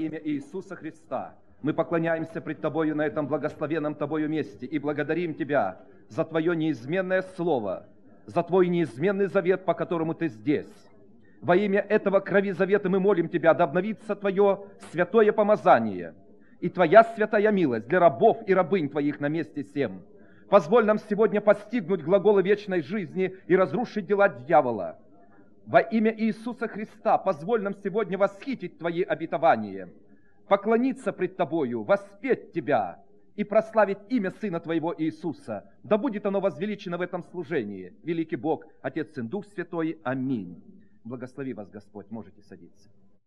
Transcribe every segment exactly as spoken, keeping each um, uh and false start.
Имя Иисуса Христа. Мы поклоняемся пред Тобою на этом благословенном Тобою месте и благодарим Тебя за Твое неизменное Слово, за Твой неизменный завет, по которому Ты здесь. Во имя этого крови завета мы молим Тебя, да обновится Твое святое помазание и Твоя святая милость для рабов и рабынь Твоих на месте сем. Позволь нам сегодня постигнуть глаголы вечной жизни и разрушить дела дьявола. Во имя Иисуса Христа позволь нам сегодня восхитить Твои обетования, поклониться пред Тобою, воспеть Тебя и прославить имя Сына Твоего Иисуса. Да будет оно возвеличено в этом служении. Великий Бог, Отец, Сын, Дух Святой. Аминь. Благослови вас, Господь. Можете садиться.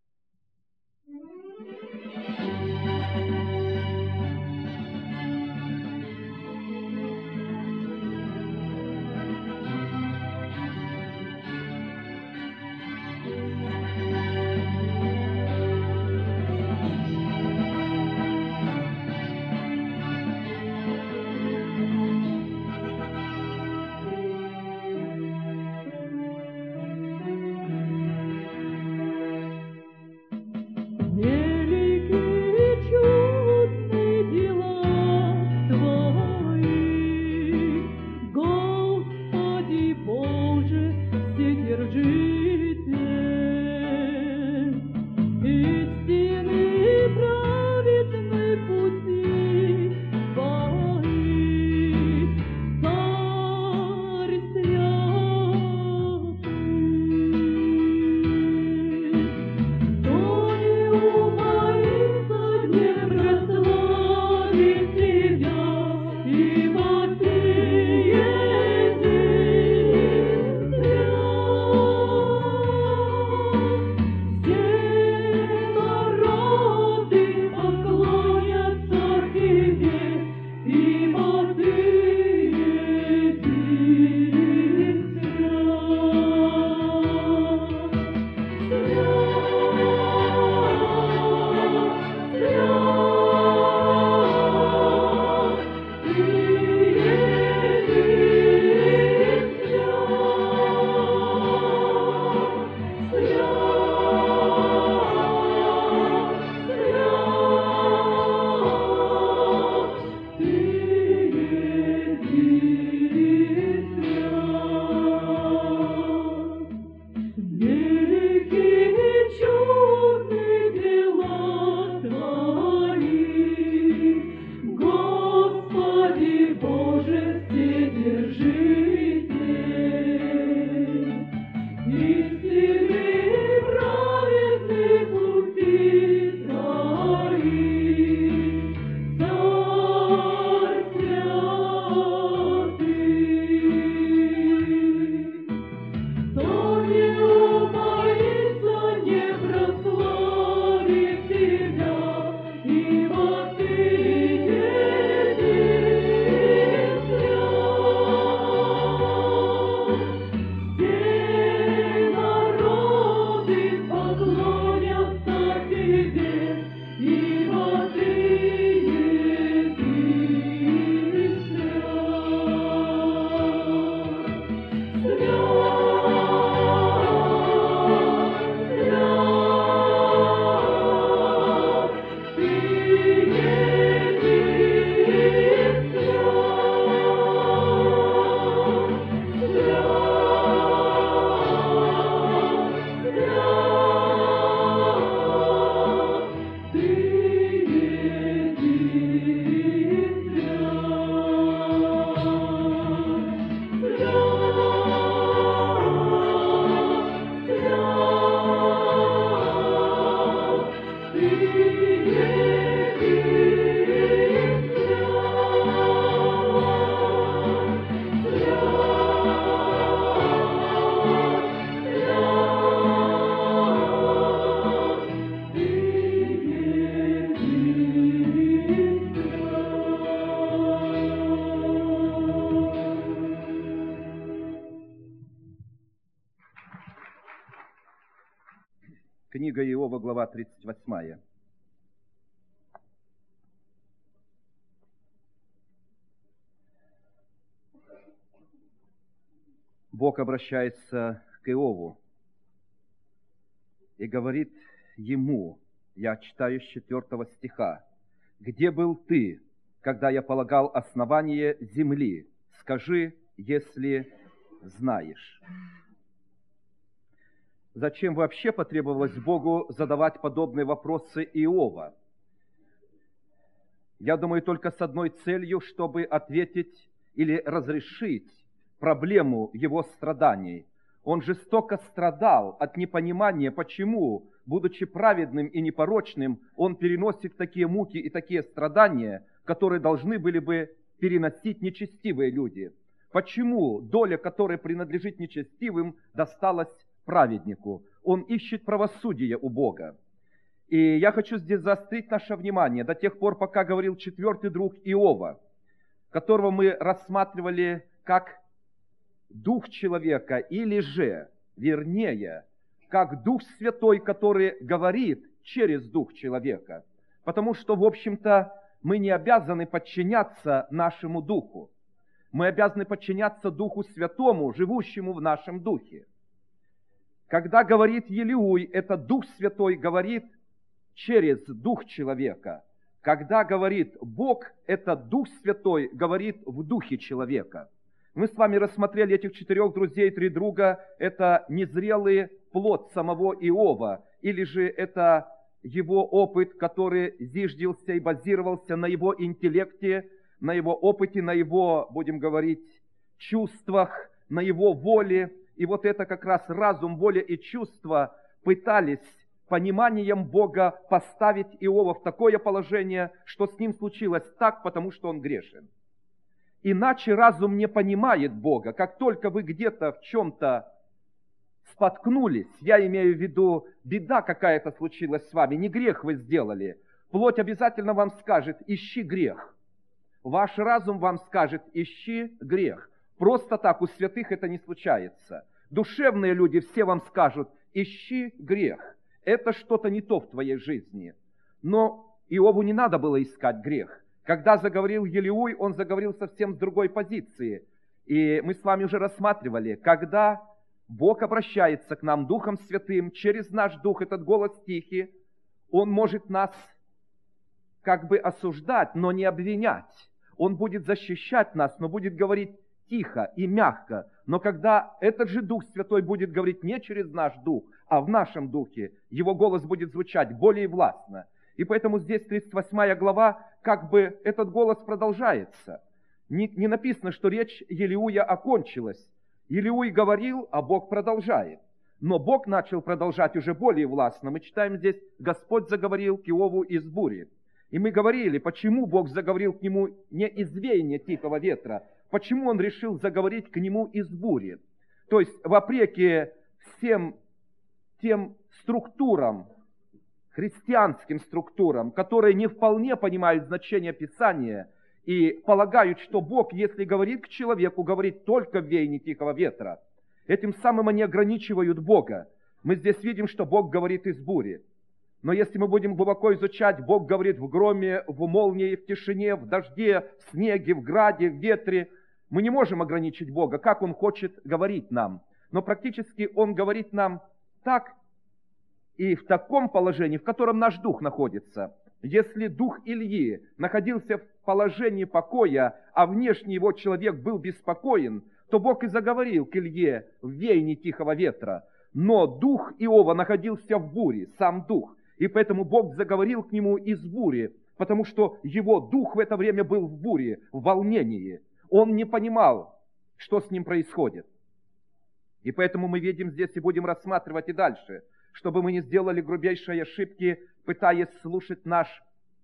Книга Иова, глава тридцать восьмая. Бог обращается к Иову и говорит ему Я читаю с четвертого стиха. «Где был ты, когда я полагал основание земли? Скажи, если знаешь». Зачем вообще потребовалось Богу задавать подобные вопросы Иова? Я думаю, только с одной целью, чтобы ответить или разрешить проблему его страданий. Он жестоко страдал от непонимания, почему, будучи праведным и непорочным, он переносит такие муки и такие страдания, которые должны были бы переносить нечестивые люди. Почему доля, которая принадлежит нечестивым, досталась праведнику? Он ищет правосудия у Бога. И я хочу здесь заострить наше внимание до тех пор, пока говорил четвертый друг Иова, которого мы рассматривали как Дух человека, или же, вернее, как Дух Святой, который говорит через Дух человека. Потому что, в общем-то, мы не обязаны подчиняться нашему Духу. Мы обязаны подчиняться Духу Святому, живущему в нашем Духе. Когда говорит Елеуй, это Дух Святой говорит через Дух человека. Когда говорит Бог, это Дух Святой говорит в Духе человека. Мы с вами рассмотрели этих четырех друзей, три друга. Это незрелый плод самого Иова, или же это его опыт, который зиждился и базировался на его интеллекте, на его опыте, на его, будем говорить, чувствах, на его воле. И вот это как раз разум, воля и чувства пытались пониманием Бога поставить Иова в такое положение, что с ним случилось так, потому что он грешен. Иначе разум не понимает Бога. Как только вы где-то в чем-то споткнулись, я имею в виду, беда какая-то случилась с вами, не грех вы сделали, плоть обязательно вам скажет: ищи грех. Ваш разум вам скажет: ищи грех. Просто так у святых это не случается. Душевные люди все вам скажут: ищи грех. Это что-то не то в твоей жизни. Но Иову не надо было искать грех. Когда заговорил Елеуй, он заговорил совсем с другой позиции. И мы с вами уже рассматривали, когда Бог обращается к нам Духом Святым, через наш Дух, этот голос тихий, Он может нас как бы осуждать, но не обвинять. Он будет защищать нас, но будет говорить тихо и мягко. Но когда этот же Дух Святой будет говорить не через наш Дух, а в нашем Духе, Его голос будет звучать более властно. И поэтому здесь тридцать восьмая глава, как бы этот голос продолжается. Не, не написано, что речь Елеуя окончилась. Елеуй говорил, а Бог продолжает. Но Бог начал продолжать уже более властно. Мы читаем здесь: Господь заговорил к Иову из бури. И мы говорили, почему Бог заговорил к нему не из веяния тихого ветра, почему Он решил заговорить к нему из бури. То есть, вопреки всем тем структурам, христианским структурам, которые не вполне понимают значение Писания и полагают, что Бог, если говорит к человеку, говорит только в веянии тихого ветра. Этим самым они ограничивают Бога. Мы здесь видим, что Бог говорит из бури. Но если мы будем глубоко изучать, Бог говорит в громе, в молнии, в тишине, в дожде, в снеге, в граде, в ветре. Мы не можем ограничить Бога, как Он хочет говорить нам. Но практически Он говорит нам так, и в таком положении, в котором наш дух находится. Если дух Ильи находился в положении покоя, а внешний его человек был беспокоен, то Бог и заговорил к Илье в веянии тихого ветра. Но дух Иова находился в буре, сам дух. И поэтому Бог заговорил к нему из бури, потому что его дух в это время был в буре, в волнении. Он не понимал, что с ним происходит. И поэтому мы видим здесь и будем рассматривать и дальше, чтобы мы не сделали грубейшей ошибки, пытаясь слушать наш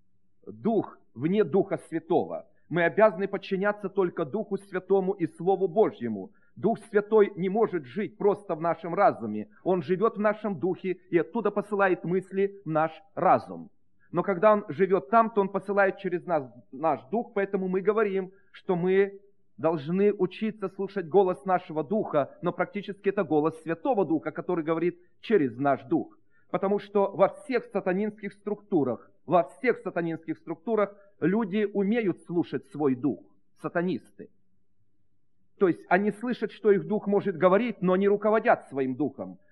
дух вне Духа Святого. Мы обязаны подчиняться только Духу Святому и Слову Божьему. Дух Святой не может жить просто в нашем разуме. Он живет в нашем духе и оттуда посылает мысли в наш разум. Но когда Он живет там, то Он посылает через нас наш дух, поэтому мы говорим, что мы должны учиться слушать голос нашего Духа, но практически это голос Святого Духа, который говорит через наш Дух. Потому что во всех сатанинских структурах, во всех сатанинских структурах люди умеют слушать свой Дух, сатанисты. То есть они слышат, что их Дух может говорить, но не руководят своим Духом.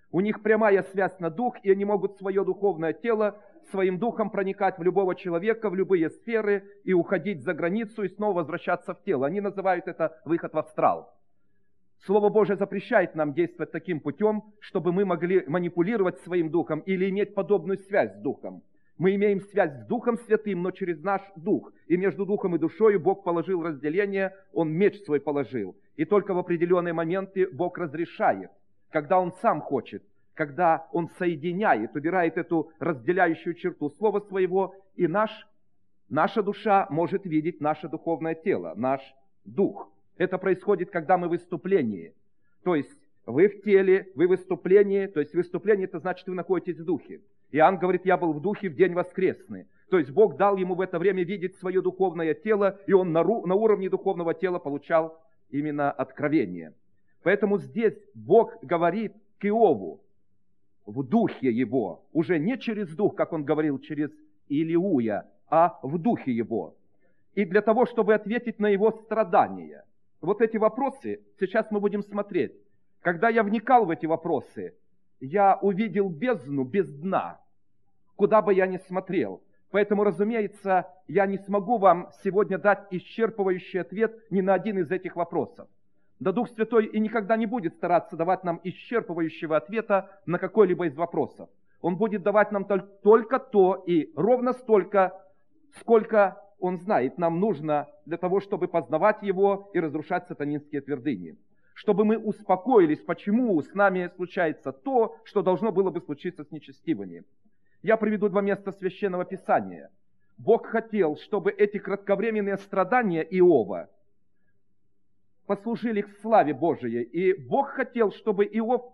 У них прямая связь на дух, и они могут свое духовное тело своим духом проникать в любого человека, в любые сферы, и уходить за границу, и снова возвращаться в тело. Они называют это выход в астрал. Слово Божие запрещает нам действовать таким путем, чтобы мы могли манипулировать своим духом или иметь подобную связь с духом. Мы имеем связь с Духом Святым, но через наш дух. И между духом и душой Бог положил разделение, Он меч свой положил. И только в определенные моменты Бог разрешает, когда Он сам хочет, когда Он соединяет, убирает эту разделяющую черту слова своего, и наш, наша душа может видеть наше духовное тело, наш дух. Это происходит, когда мы в выступлении. То есть вы в теле, вы в выступлении, то есть выступление, это значит, вы находитесь в духе. Иоанн говорит, я был в духе в день воскресный. То есть Бог дал ему в это время видеть свое духовное тело, и он на, ру, на уровне духовного тела получал именно откровение. Поэтому здесь Бог говорит к Иову в духе его, уже не через дух, как он говорил, через Илиуя, а в духе его. И для того, чтобы ответить на его страдания. Вот эти вопросы сейчас мы будем смотреть. Когда я вникал в эти вопросы, я увидел бездну без дна, куда бы я ни смотрел. Поэтому, разумеется, я не смогу вам сегодня дать исчерпывающий ответ ни на один из этих вопросов. Да Дух Святой и никогда не будет стараться давать нам исчерпывающего ответа на какой-либо из вопросов. Он будет давать нам только то и ровно столько, сколько Он знает, нам нужно для того, чтобы познавать Его и разрушать сатанинские твердыни. Чтобы мы успокоились, почему с нами случается то, что должно было бы случиться с нечестивыми. Я приведу два места Священного Писания. Бог хотел, чтобы эти кратковременные страдания Иова послужили к славе Божией. И Бог хотел, чтобы Иов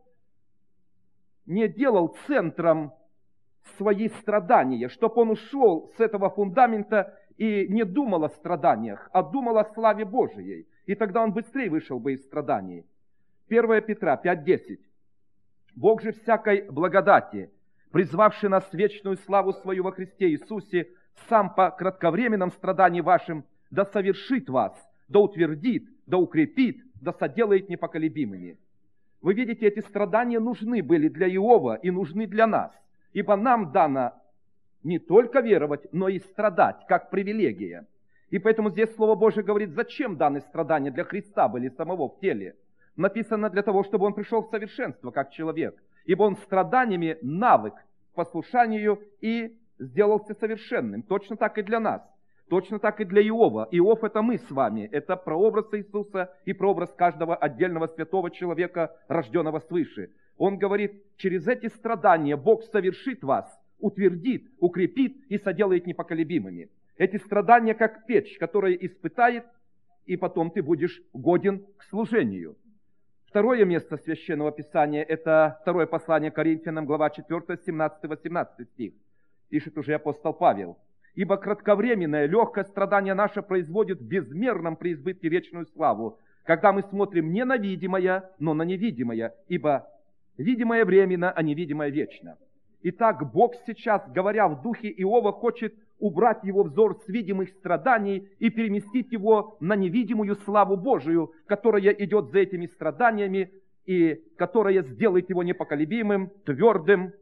не делал центром свои страдания, чтобы он ушел с этого фундамента и не думал о страданиях, а думал о славе Божией. И тогда он быстрее вышел бы из страданий. первое Петра пять десять. Бог же всякой благодати, призвавший нас в вечную славу свою во Христе Иисусе, сам по кратковременном страдании вашим, да совершит вас, да утвердит, да укрепит, да соделает непоколебимыми. Вы видите, эти страдания нужны были для Иова и нужны для нас. Ибо нам дано не только веровать, но и страдать, как привилегия. И поэтому здесь Слово Божие говорит, зачем даны страдания для Христа были самого в теле. Написано для того, чтобы Он пришел в совершенство, как человек. Ибо Он страданиями навык к послушанию и сделался совершенным. Точно так и для нас. Точно так и для Иова. Иов – это мы с вами. Это прообраз Иисуса и прообраз каждого отдельного святого человека, рожденного свыше. Он говорит, через эти страдания Бог совершит вас, утвердит, укрепит и соделает непоколебимыми. Эти страдания как печь, которая испытает, и потом ты будешь годен к служению. Второе место Священного Писания – это второе послание Коринфянам, глава четвёртая, семнадцатый-восемнадцатый стих. Пишет уже апостол Павел. «Ибо кратковременное, легкое страдание наше производит в безмерном преизбытке вечную славу, когда мы смотрим не на видимое, но на невидимое, ибо видимое временно, а невидимое вечно». Итак, Бог сейчас, говоря в духе Иова, хочет убрать его взор с видимых страданий и переместить его на невидимую славу Божию, которая идет за этими страданиями и которая сделает его непоколебимым, твердым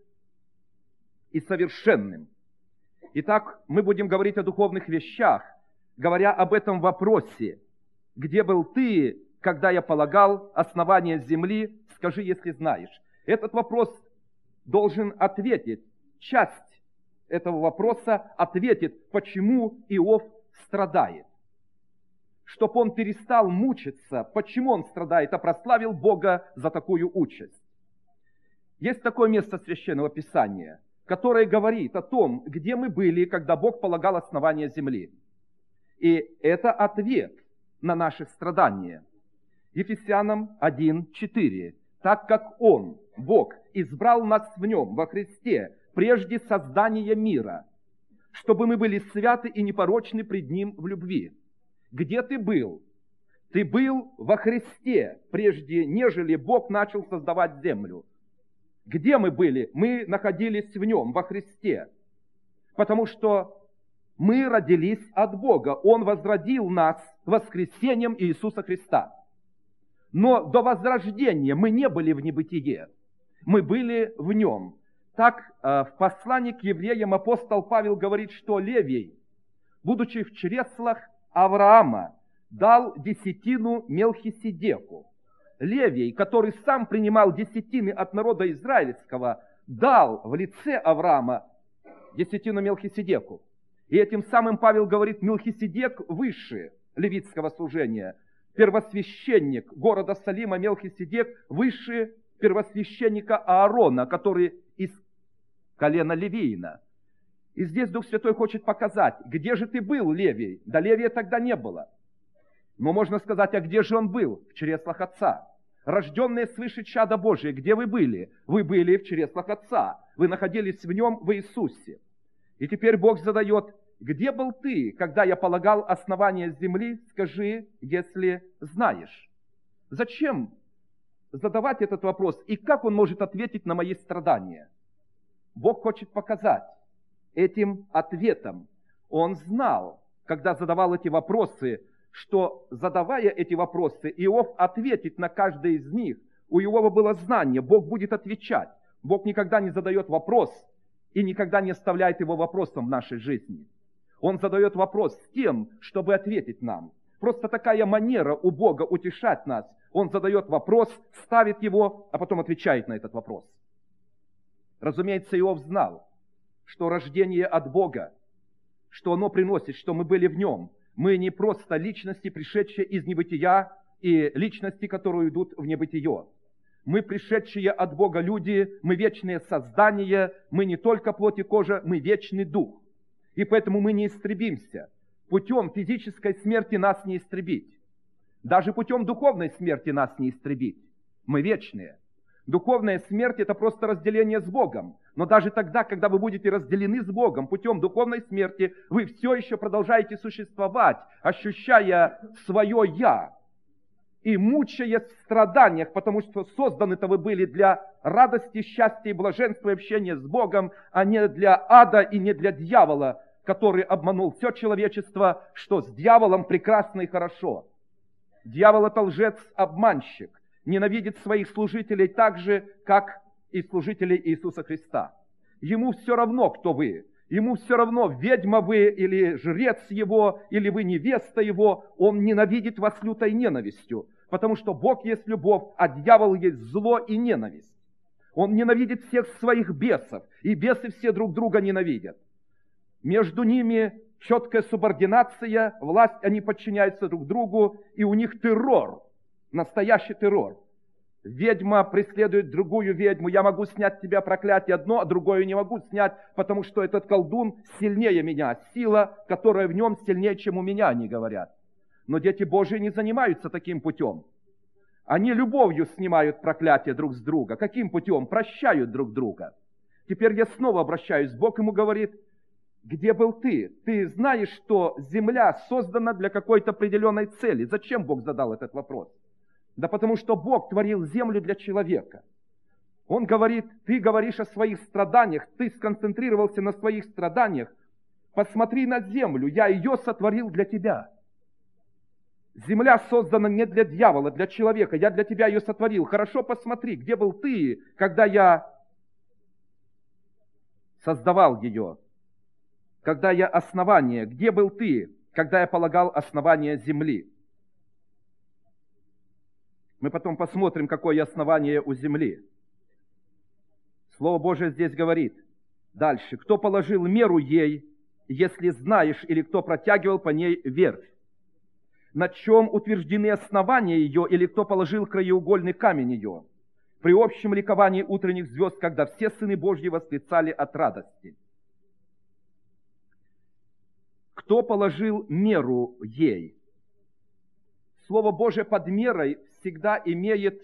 и совершенным. Итак, мы будем говорить о духовных вещах, говоря об этом вопросе. Где был ты, когда я полагал основание земли? Скажи, если знаешь. Этот вопрос должен ответить, часть этого вопроса ответит, почему Иов страдает. Чтоб он перестал мучиться, почему он страдает, а прославил Бога за такую участь. Есть такое место Священного Писания, которое говорит о том, где мы были, когда Бог полагал основание земли. И это ответ на наши страдания. Ефесянам один четыре. Так как Он, Бог, избрал нас в Нем, во Христе, прежде создания мира, чтобы мы были святы и непорочны пред Ним в любви. Где ты был? Ты был во Христе, прежде нежели Бог начал создавать землю. Где мы были? Мы находились в Нем, во Христе. Потому что мы родились от Бога. Он возродил нас воскресением Иисуса Христа. Но до возрождения мы не были в небытие. Мы были в нем. Так в послании к евреям апостол Павел говорит, что Левий, будучи в чреслах Авраама, дал десятину Мелхиседеку. Левий, который сам принимал десятины от народа израильского, дал в лице Авраама десятину Мелхиседеку. И этим самым Павел говорит, Мелхиседек выше левитского служения. Первосвященник города Салима Мелхиседек выше первосвященника Аарона, который из колена Левиина. И здесь Дух Святой хочет показать, где же ты был, Левий? Да Левия тогда не было. Но можно сказать, а где же он был? В чреслах Отца. Рожденные свыше чада Божие, где вы были? Вы были в чреслах Отца. Вы находились в нем, в Иисусе. И теперь Бог задает, где был ты, когда я полагал основание земли? Скажи, если знаешь. Зачем задавать этот вопрос? И как он может ответить на мои страдания? Бог хочет показать этим ответом. Он знал, когда задавал эти вопросы, что, задавая эти вопросы, Иов ответит на каждый из них. У Иова было знание, Бог будет отвечать. Бог никогда не задает вопрос и никогда не оставляет его вопросом в нашей жизни. Он задает вопрос с тем, чтобы ответить нам. Просто такая манера у Бога утешать нас. Он задает вопрос, ставит его, а потом отвечает на этот вопрос. Разумеется, Иов знал, что рождение от Бога, что оно приносит, что мы были в нем. Мы не просто личности, пришедшие из небытия, и личности, которые идут в небытие. Мы пришедшие от Бога люди, мы вечные создания, мы не только плоть и кожа, мы вечный дух. И поэтому мы не истребимся. Путем физической смерти нас не истребить. Даже путем духовной смерти нас не истребить. Мы вечные. Духовная смерть – это просто разделение с Богом. Но даже тогда, когда вы будете разделены с Богом путем духовной смерти, вы все еще продолжаете существовать, ощущая свое «я» и мучаясь в страданиях, потому что созданы-то вы были для радости, счастья и блаженства и общения с Богом, а не для ада и не для дьявола, который обманул все человечество, что с дьяволом прекрасно и хорошо. Дьявол – это лжец-обманщик. Ненавидит своих служителей так же, как и служителей Иисуса Христа. Ему все равно, кто вы. Ему все равно, ведьма вы или жрец его, или вы невеста его. Он ненавидит вас лютой ненавистью, потому что Бог есть любовь, а дьявол есть зло и ненависть. Он ненавидит всех своих бесов, и бесы все друг друга ненавидят. Между ними четкая субординация, власть, они подчиняются друг другу, и у них террор. Настоящий террор. Ведьма преследует другую ведьму. Я могу снять с тебя проклятие одно, а другое не могу снять, потому что этот колдун сильнее меня. Сила, которая в нем, сильнее, чем у меня, они говорят. Но дети Божьи не занимаются таким путем. Они любовью снимают проклятие друг с друга. Каким путем? Прощают друг друга. Теперь я снова обращаюсь. Бог ему говорит, где был ты? Ты знаешь, что земля создана для какой-то определенной цели. Зачем Бог задал этот вопрос? Да потому что Бог творил землю для человека. Он говорит, ты говоришь о своих страданиях, ты сконцентрировался на своих страданиях. Посмотри на землю, я ее сотворил для тебя. Земля создана не для дьявола, для человека. Я для тебя ее сотворил. Хорошо, посмотри, где был ты, когда я создавал ее. Когда я основание, где был ты, когда я полагал основание земли. Мы потом посмотрим, какое основание у земли. Слово Божие здесь говорит. Дальше. Кто положил меру ей, если знаешь, или кто протягивал по ней верфь? На чем утверждены основания ее, или кто положил краеугольный камень ее? При общем ликовании утренних звезд, когда все сыны Божьи восклицали от радости. Кто положил меру ей? Слово Божие под мерой всегда имеет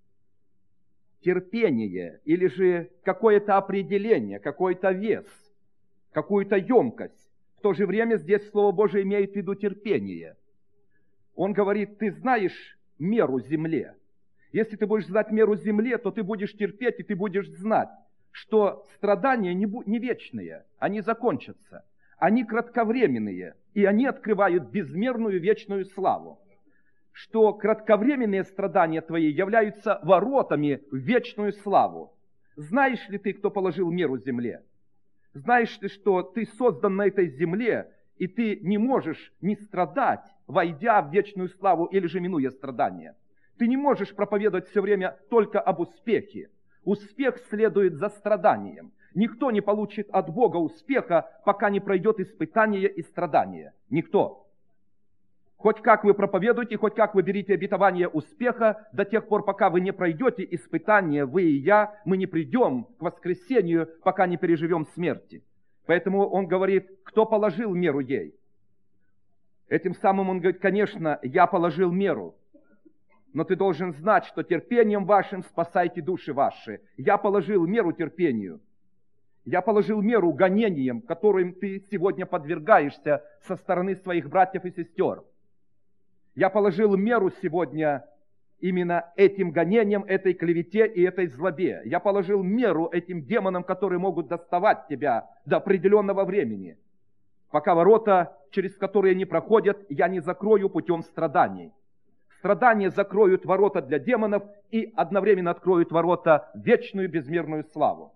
терпение или же какое-то определение, какой-то вес, какую-то емкость. В то же время здесь Слово Божие имеет в виду терпение. Он говорит, ты знаешь меру земле. Если ты будешь знать меру земле, то ты будешь терпеть, и ты будешь знать, что страдания не, бу- не вечные, они закончатся. Они кратковременные, и они открывают безмерную вечную славу. Что кратковременные страдания твои являются воротами в вечную славу. Знаешь ли ты, кто положил меру земле? Знаешь ли, что ты создан на этой земле, и ты не можешь не страдать, войдя в вечную славу или же минуя страдания? Ты не можешь проповедовать все время только об успехе. Успех следует за страданием. Никто не получит от Бога успеха, пока не пройдет испытание и страдания. Никто. Хоть как вы проповедуете, хоть как вы берите обетование успеха, до тех пор, пока вы не пройдете испытание, вы и я, мы не придем к воскресению, пока не переживем смерти. Поэтому он говорит, кто положил меру ей? Этим самым он говорит, конечно, я положил меру. Но ты должен знать, что терпением вашим спасайте души ваши. Я положил меру терпению. Я положил меру гонениям, которым ты сегодня подвергаешься со стороны своих братьев и сестер. Я положил меру сегодня именно этим гонениям, этой клевете и этой злобе. Я положил меру этим демонам, которые могут доставать тебя до определенного времени, пока ворота, через которые не проходят, я не закрою путем страданий. Страдания закроют ворота для демонов и одновременно откроют ворота в вечную безмерную славу.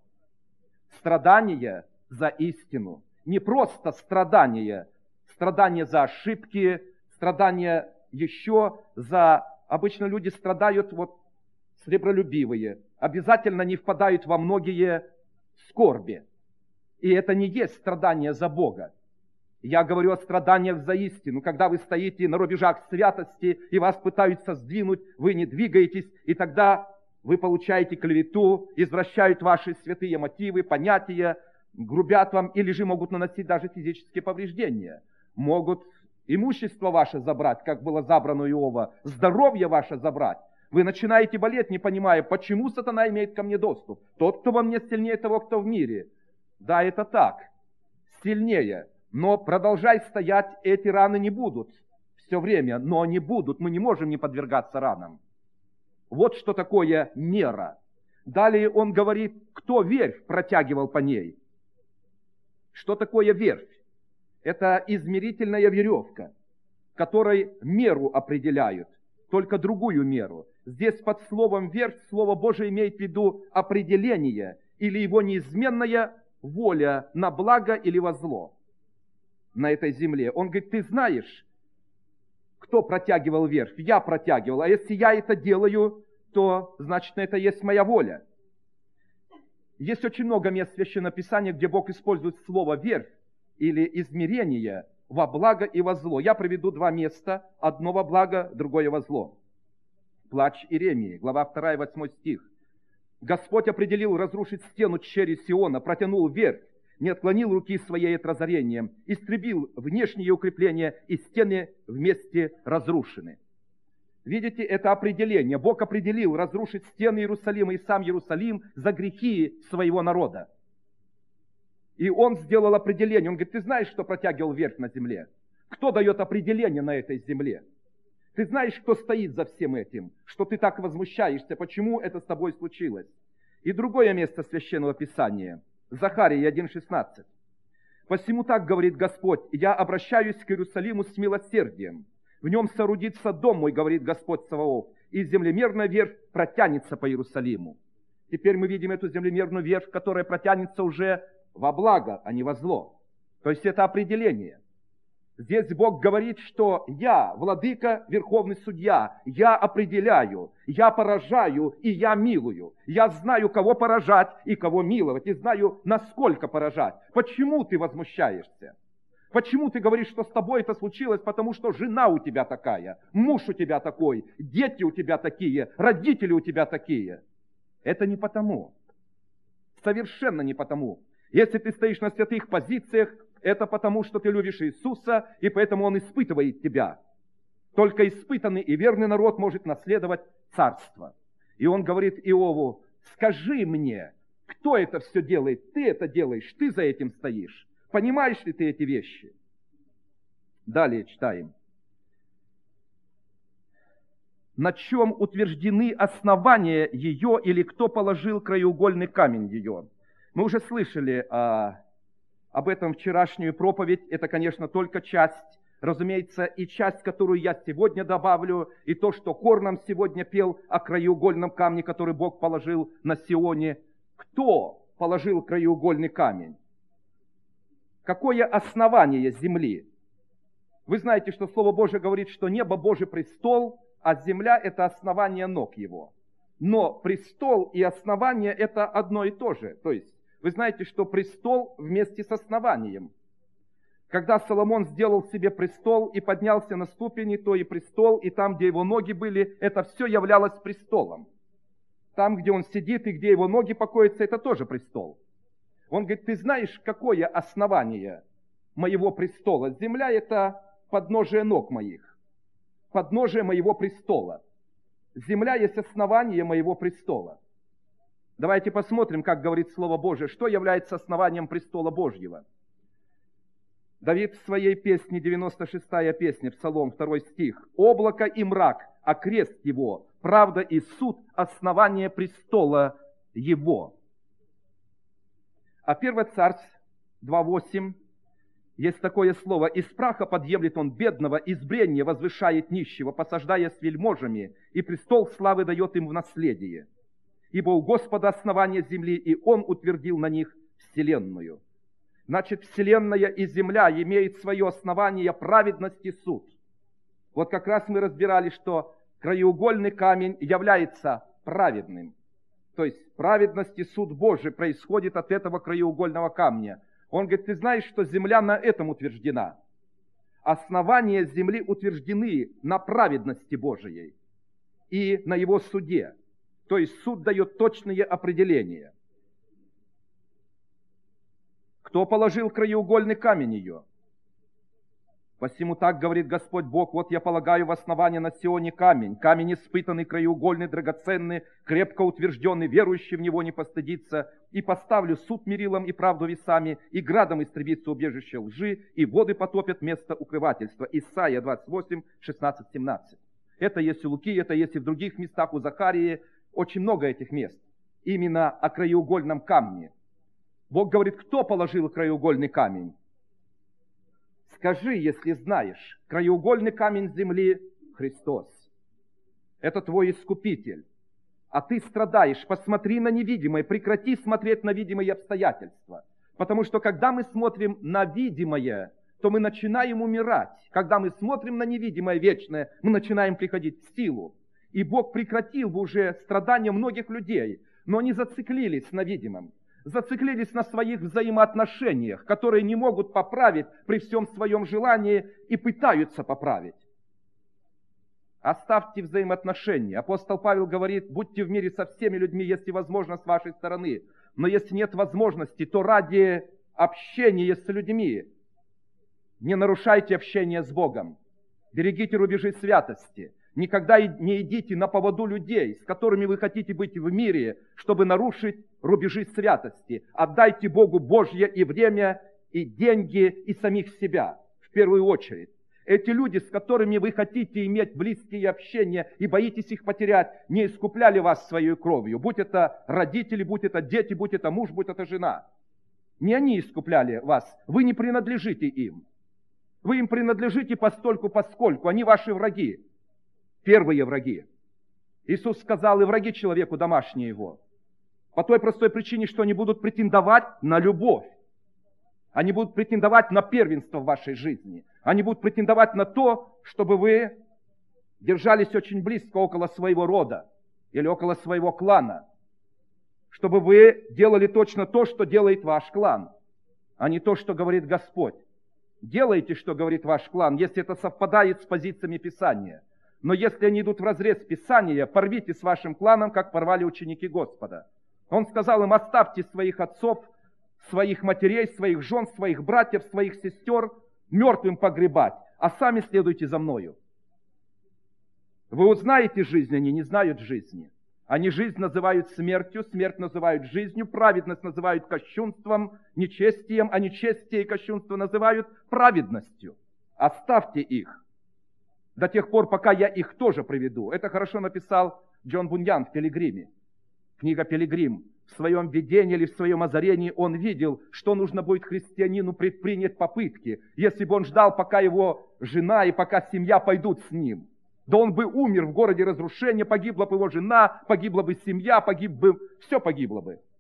Страдания за истину. Не просто страдания. Страдания за ошибки, страдания еще за... Обычно люди страдают, вот, сребролюбивые. Обязательно не впадают во многие скорби. И это не есть страдания за Бога. Я говорю о страданиях за истину, когда вы стоите на рубежах святости, и вас пытаются сдвинуть, вы не двигаетесь, и тогда вы получаете клевету, извращают ваши святые мотивы, понятия, грубят вам, или же могут наносить даже физические повреждения. Могут имущество ваше забрать, как было забрано у Иова, здоровье ваше забрать. Вы начинаете болеть, не понимая, почему сатана имеет ко мне доступ. Тот, кто во мне, сильнее того, кто в мире. Да, это так, сильнее. Но продолжай стоять, эти раны не будут все время, но они будут, мы не можем не подвергаться ранам. Вот что такое мера. Далее он говорит, кто верфь протягивал по ней. Что такое верфь? Это измерительная веревка, которой меру определяют, только другую меру. Здесь под словом верфь Слово Божие имеет в виду определение или его неизменная воля на благо или во зло на этой земле. Он говорит, ты знаешь, кто протягивал верфь? Я протягивал. А если я это делаю, то, значит, это есть моя воля. Есть очень много мест Священного Писания, где Бог использует слово «верфь» или «измерение» во благо и во зло. Я приведу два места. Одно во благо, другое во зло. Плач Иеремии, глава вторая, восьмой стих. «Господь определил разрушить стену чери Сиона, протянул верфь, не отклонил руки своей от разорением, истребил внешние укрепления, и стены вместе разрушены». Видите, это определение. Бог определил разрушить стены Иерусалима и сам Иерусалим за грехи своего народа. И Он сделал определение. Он говорит, ты знаешь, кто протягивал верфь на земле? Кто дает определение на этой земле? Ты знаешь, кто стоит за всем этим? Что ты так возмущаешься? Почему это с тобой случилось? И другое место Священного Писания. Захария один шестнадцать. «Посему так говорит Господь, я обращаюсь к Иерусалиму с милосердием. В нем соорудится дом мой, говорит Господь Саваоф, и землемерная верфь протянется по Иерусалиму». Теперь мы видим эту землемерную верфь, которая протянется уже во благо, а не во зло. То есть это определение. Здесь Бог говорит, что я, владыка, верховный судья, я определяю, я поражаю и я милую. Я знаю, кого поражать и кого миловать, и знаю, насколько поражать. Почему ты возмущаешься? Почему ты говоришь, что с тобой это случилось? Потому что жена у тебя такая, муж у тебя такой, дети у тебя такие, родители у тебя такие. Это не потому. Совершенно не потому. Если ты стоишь на святых позициях, это потому, что ты любишь Иисуса, и поэтому Он испытывает тебя. Только испытанный и верный народ может наследовать царство. И Он говорит Иову, скажи мне, кто это все делает? Ты это делаешь, ты за этим стоишь. Понимаешь ли ты эти вещи? Далее читаем. На чем утверждены основания ее, или кто положил краеугольный камень ее? Мы уже слышали а, об этом вчерашнюю проповедь. Это, конечно, только часть. Разумеется, и часть, которую я сегодня добавлю, и то, что хор нам сегодня пел о краеугольном камне, который Бог положил на Сионе. кто положил краеугольный камень? Какое основание земли? Вы знаете, что Слово Божие говорит, что небо Божий престол, а земля – это основание ног его. Но престол и основание – это одно и то же. То есть, вы знаете, что престол вместе с основанием. Когда Соломон сделал себе престол и поднялся на ступени, то и престол, и там, где его ноги были, это все являлось престолом. Там, где он сидит и где его ноги покоятся, это тоже престол. Он говорит, ты знаешь, какое основание моего престола? Земля – это подножие ног моих, подножие моего престола. Земля есть основание моего престола. Давайте посмотрим, как говорит Слово Божие, что является основанием престола Божьего. Давид в своей песне, девяносто шестая песня, Псалом, второй стих. «Облако и мрак, а крест его, правда и суд, основание престола его». А первое Царств два восемь есть такое слово. «Из праха подъемлет он бедного, из брения возвышает нищего, посаждая с вельможами, и престол славы дает им в наследие. Ибо у Господа основание земли, и Он утвердил на них вселенную». Значит, вселенная и земля имеют свое основание праведность и суд. Вот как раз мы разбирали, что краеугольный камень является праведным. То есть праведность и суд Божий происходит от этого краеугольного камня. Он говорит, ты знаешь, что земля на этом утверждена. Основания земли утверждены на праведности Божией и на его суде. То есть суд дает точные определения. Кто положил краеугольный камень ее? Посему так говорит Господь Бог, вот я полагаю в основание на Сионе камень, камень испытанный, краеугольный, драгоценный, крепко утвержденный, верующий в него не постыдится, и поставлю суд мерилом и правду весами, и градом истребится убежище лжи, и воды потопят место укрывательства. Исайя двадцать восемь, шестнадцать, семнадцать. Это есть у Луки, это есть и в других местах, у Захарии, очень много этих мест. Именно о краеугольном камне. Бог говорит, кто положил краеугольный камень? Скажи, если знаешь, краеугольный камень земли – Христос. Это твой Искупитель. А ты страдаешь, посмотри на невидимое, прекрати смотреть на видимые обстоятельства. Потому что когда мы смотрим на видимое, то мы начинаем умирать. Когда мы смотрим на невидимое, вечное, мы начинаем приходить в силу. И Бог прекратил бы уже страдания многих людей, но они зациклились на видимом. Зациклились на своих взаимоотношениях, которые не могут поправить при всем своем желании и пытаются поправить. Оставьте взаимоотношения. Апостол Павел говорит, будьте в мире со всеми людьми, если возможно, с вашей стороны. Но если нет возможности, то ради общения с людьми не нарушайте общение с Богом. Берегите рубежи святости. Никогда не идите на поводу людей, с которыми вы хотите быть в мире, чтобы нарушить рубежи святости. Отдайте Богу Божье и время, и деньги, и самих себя в первую очередь. Эти люди, с которыми вы хотите иметь близкие общения и боитесь их потерять, не искупляли вас своей кровью. Будь это родители, будь это дети, будь это муж, будь это жена. Не они искупляли вас, вы не принадлежите им. Вы им принадлежите постольку, поскольку они ваши враги. Первые враги. Иисус сказал, и враги человеку домашние его. По той простой причине, что они будут претендовать на любовь. Они будут претендовать на первенство в вашей жизни. Они будут претендовать на то, чтобы вы держались очень близко около своего рода или около своего клана. Чтобы вы делали точно то, что делает ваш клан, а не то, что говорит Господь. Делайте, что говорит ваш клан, если это совпадает с позициями Писания. Но если они идут вразрез Писания, порвите с вашим кланом, как порвали ученики Господа. Он сказал им, оставьте своих отцов, своих матерей, своих жен, своих братьев, своих сестер, мертвым погребать, а сами следуйте за мною. Вы узнаете жизнь, они не знают жизни. Они жизнь называют смертью, смерть называют жизнью, праведность называют кощунством, нечестием, а нечестие и кощунство называют праведностью. Оставьте их до тех пор, пока я их тоже приведу. Это хорошо написал Джон Буньян в «Пилигриме». Книга «Пилигрим». В своем видении или в своем озарении он видел, что нужно будет христианину предпринять попытки, если бы он ждал, пока его жена и пока семья пойдут с ним. Да он бы умер в городе разрушения, погибла бы его жена, погибла бы семья, погиб бы, все погибло бы.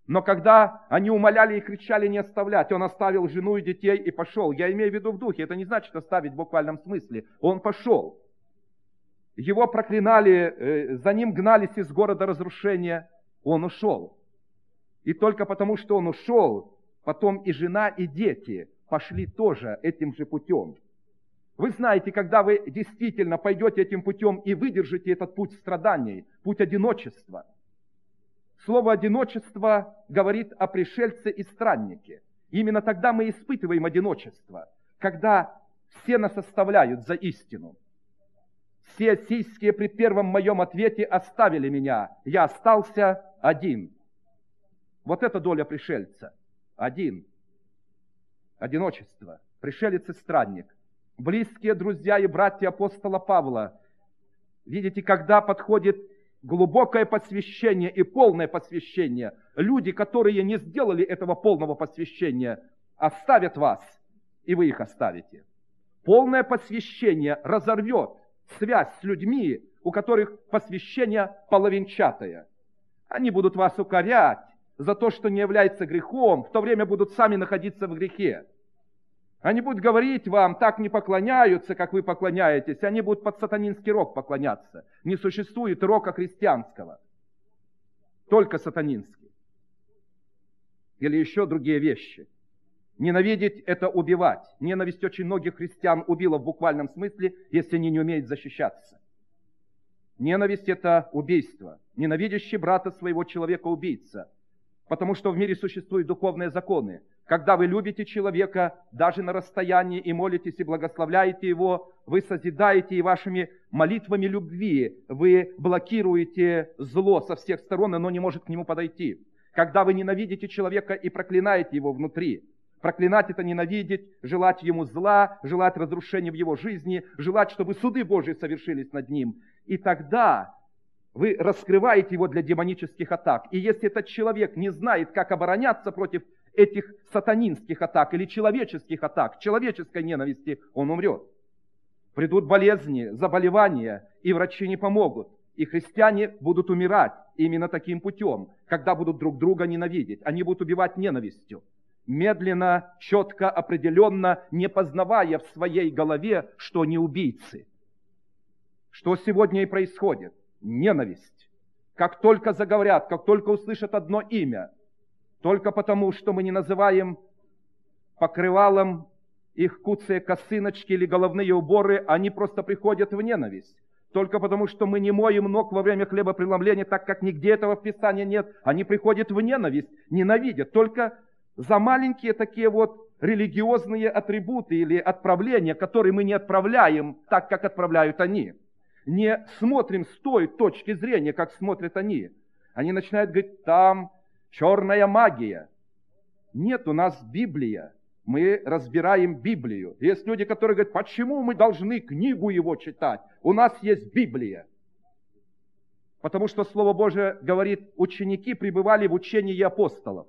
Но когда они умоляли и кричали не оставлять, он оставил жену и детей и пошел. Я имею в виду в духе, это не значит оставить в буквальном смысле. Он пошел. Его проклинали, за ним гнались из города разрушения. Он ушел. И только потому, что он ушел, потом и жена, и дети пошли тоже этим же путем. Вы знаете, когда вы действительно пойдете этим путем и выдержите этот путь страданий, путь одиночества. Слово «одиночество» говорит о пришельце и страннике. Именно тогда мы испытываем одиночество, когда все нас оставляют за истину. Все ассийские при первом моем ответе оставили меня, я остался один. Вот это доля пришельца. Один. Одиночество. Пришелец и странник. Близкие друзья и братья апостола Павла. Видите, когда подходит глубокое посвящение и полное посвящение, люди, которые не сделали этого полного посвящения, оставят вас, и вы их оставите. Полное посвящение разорвет связь с людьми, у которых посвящение половинчатое. Они будут вас укорять за то, что не является грехом, в то время будут сами находиться в грехе. Они будут говорить вам, так не поклоняются, как вы поклоняетесь. Они будут под сатанинский рог поклоняться. Не существует рока христианского. Только сатанинский. Или еще другие вещи. Ненавидеть – это убивать. Ненависть очень многих христиан убила в буквальном смысле, если они не умеют защищаться. Ненависть – это убийство. Ненавидящий брата своего человека – убийца. Потому что в мире существуют духовные законы. Когда вы любите человека, даже на расстоянии, и молитесь, и благословляете его, вы созидаете, и вашими молитвами любви вы блокируете зло со всех сторон, оно не может к нему подойти. Когда вы ненавидите человека и проклинаете его внутри, проклинать это ненавидеть, желать ему зла, желать разрушения в его жизни, желать, чтобы суды Божьи совершились над ним. И тогда вы раскрываете его для демонических атак. И если этот человек не знает, как обороняться против этих сатанинских атак или человеческих атак, человеческой ненависти, он умрет. Придут болезни, заболевания, и врачи не помогут. И христиане будут умирать именно таким путем, когда будут друг друга ненавидеть. Они будут убивать ненавистью. Медленно, четко, определенно, не познавая в своей голове, что они убийцы. Что сегодня и происходит. Ненависть. Как только заговорят, как только услышат одно имя, только потому, что мы не называем покрывалом их куцые косыночки или головные уборы, они просто приходят в ненависть. Только потому, что мы не моем ног во время хлебопреломления, так как нигде этого в Писании нет, они приходят в ненависть, ненавидят. Только за маленькие такие вот религиозные атрибуты или отправления, которые мы не отправляем так, как отправляют они. Не смотрим с той точки зрения, как смотрят они. Они начинают говорить, там черная магия. Нет, у нас Библия. Мы разбираем Библию. Есть люди, которые говорят, почему мы должны книгу его читать? У нас есть Библия. Потому что Слово Божие говорит, ученики пребывали в учении апостолов.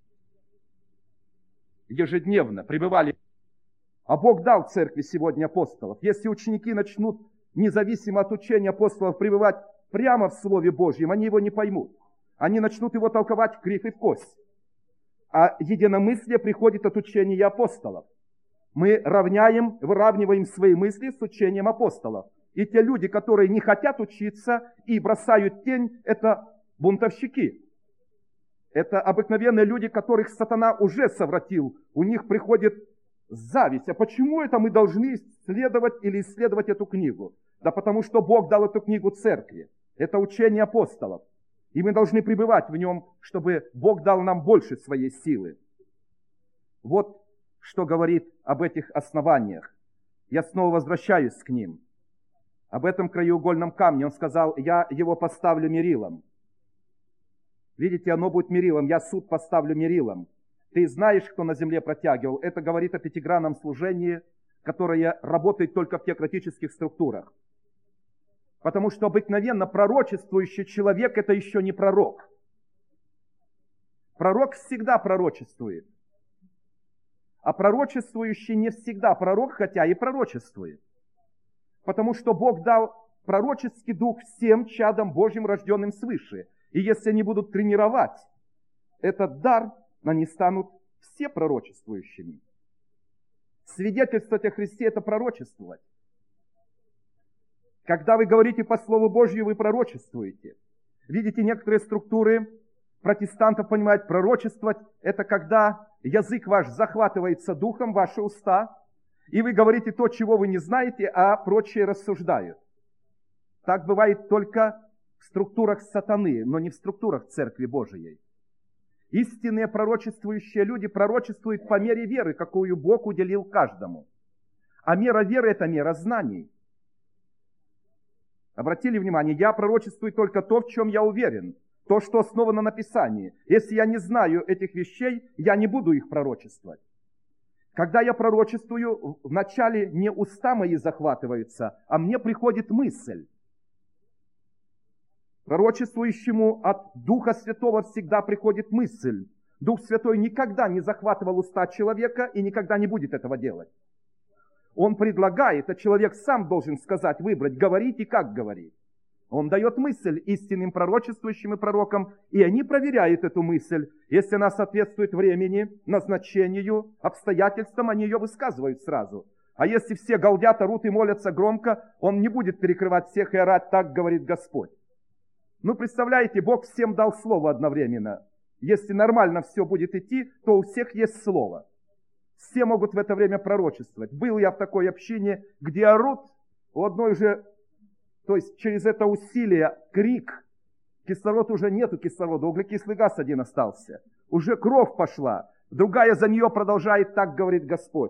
Ежедневно пребывали. А Бог дал церкви сегодня апостолов. Если ученики начнут независимо от учения апостолов пребывать прямо в Слове Божьем, они его не поймут. Они начнут его толковать в кривь и в кость. А единомыслие приходит от учения апостолов. Мы равняем, выравниваем свои мысли с учением апостолов. И те люди, которые не хотят учиться и бросают тень, это бунтовщики. Это обыкновенные люди, которых сатана уже совратил. У них приходит зависть. А почему это мы должны исследовать или исследовать эту книгу? Да потому что Бог дал эту книгу церкви. Это учение апостолов. И мы должны пребывать в нем, чтобы Бог дал нам больше своей силы. Вот что говорит об этих основаниях. Я снова возвращаюсь к ним. Об этом краеугольном камне он сказал, я его поставлю мерилом. Видите, оно будет мерилом, я суд поставлю мерилом. Ты знаешь, кто на земле протягивал? Это говорит о пятигранном служении, которое работает только в теократических структурах. Потому что обыкновенно пророчествующий человек – это еще не пророк. Пророк всегда пророчествует. А пророчествующий не всегда пророк, хотя и пророчествует. Потому что Бог дал пророческий дух всем чадам Божьим, рожденным свыше. И если они будут тренировать этот дар, они станут все пророчествующими. Свидетельствовать о Христе – это пророчествовать. Когда вы говорите по Слову Божью, вы пророчествуете. Видите, некоторые структуры протестантов понимают, пророчествовать – это когда язык ваш захватывается духом, ваши уста, и вы говорите то, чего вы не знаете, а прочие рассуждают. Так бывает только в структурах сатаны, но не в структурах Церкви Божией. Истинные пророчествующие люди пророчествуют по мере веры, какую Бог уделил каждому. А мера веры – это мера знаний. Обратили внимание, я пророчествую только то, в чем я уверен, то, что основано на Писании. Если я не знаю этих вещей, я не буду их пророчествовать. Когда я пророчествую, вначале не уста мои захватываются, а мне приходит мысль. Пророчествующему от Духа Святого всегда приходит мысль. Дух Святой никогда не захватывал уста человека и никогда не будет этого делать. Он предлагает, а человек сам должен сказать, выбрать, говорить и как говорить. Он дает мысль истинным пророчествующим и пророкам, и они проверяют эту мысль. Если она соответствует времени, назначению, обстоятельствам, они ее высказывают сразу. А если все галдят, орут и молятся громко, он не будет перекрывать всех и орать, так говорит Господь. Ну, представляете, Бог всем дал слово одновременно. Если нормально все будет идти, то у всех есть слово. Все могут в это время пророчествовать. Был я в такой общине, где орут, у одной же, то есть через это усилие, крик, кислород уже нету кислорода, углекислый газ один остался. Уже кровь пошла. Другая за нее продолжает, так говорит Господь.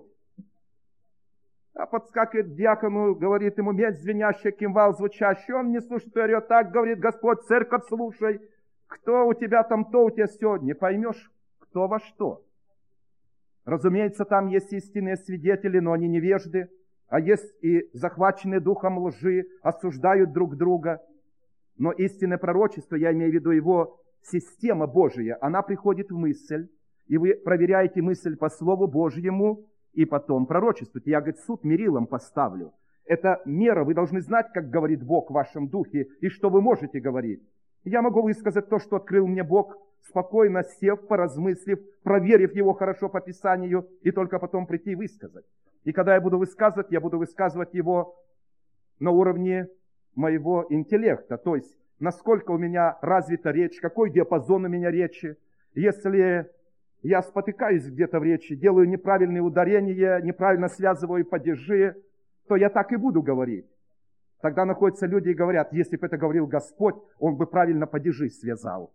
А подскакивает к диакону, говорит ему, медь звенящая, кимвал звучащий. Он не слушает, орет, так говорит Господь, церковь слушай. Кто у тебя там, то у тебя все. Не поймешь, кто во что. Разумеется, там есть истинные свидетели, но они невежды. А есть и захваченные духом лжи, осуждают друг друга. Но истинное пророчество, я имею в виду его система Божия, она приходит в мысль. И вы проверяете мысль по Слову Божьему, и потом пророчествуйте. Я, говорит, суд мерилом поставлю. Это мера, вы должны знать, как говорит Бог в вашем духе, и что вы можете говорить. Я могу высказать то, что открыл мне Бог, спокойно сев, поразмыслив, проверив его хорошо по Писанию, и только потом прийти и высказать. И когда я буду высказывать, я буду высказывать его на уровне моего интеллекта, то есть насколько у меня развита речь, какой диапазон у меня речи. Если я спотыкаюсь где-то в речи, делаю неправильные ударения, неправильно связываю падежи, то я так и буду говорить. Тогда находятся люди и говорят, если бы это говорил Господь, Он бы правильно падежи связал.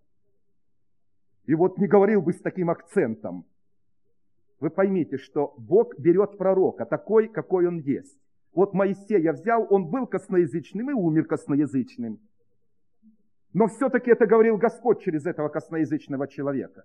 И вот не говорил бы с таким акцентом. Вы поймите, что Бог берет пророка такой, какой он есть. Вот Моисея взял, он был косноязычным и умер косноязычным. Но все-таки это говорил Господь через этого косноязычного человека.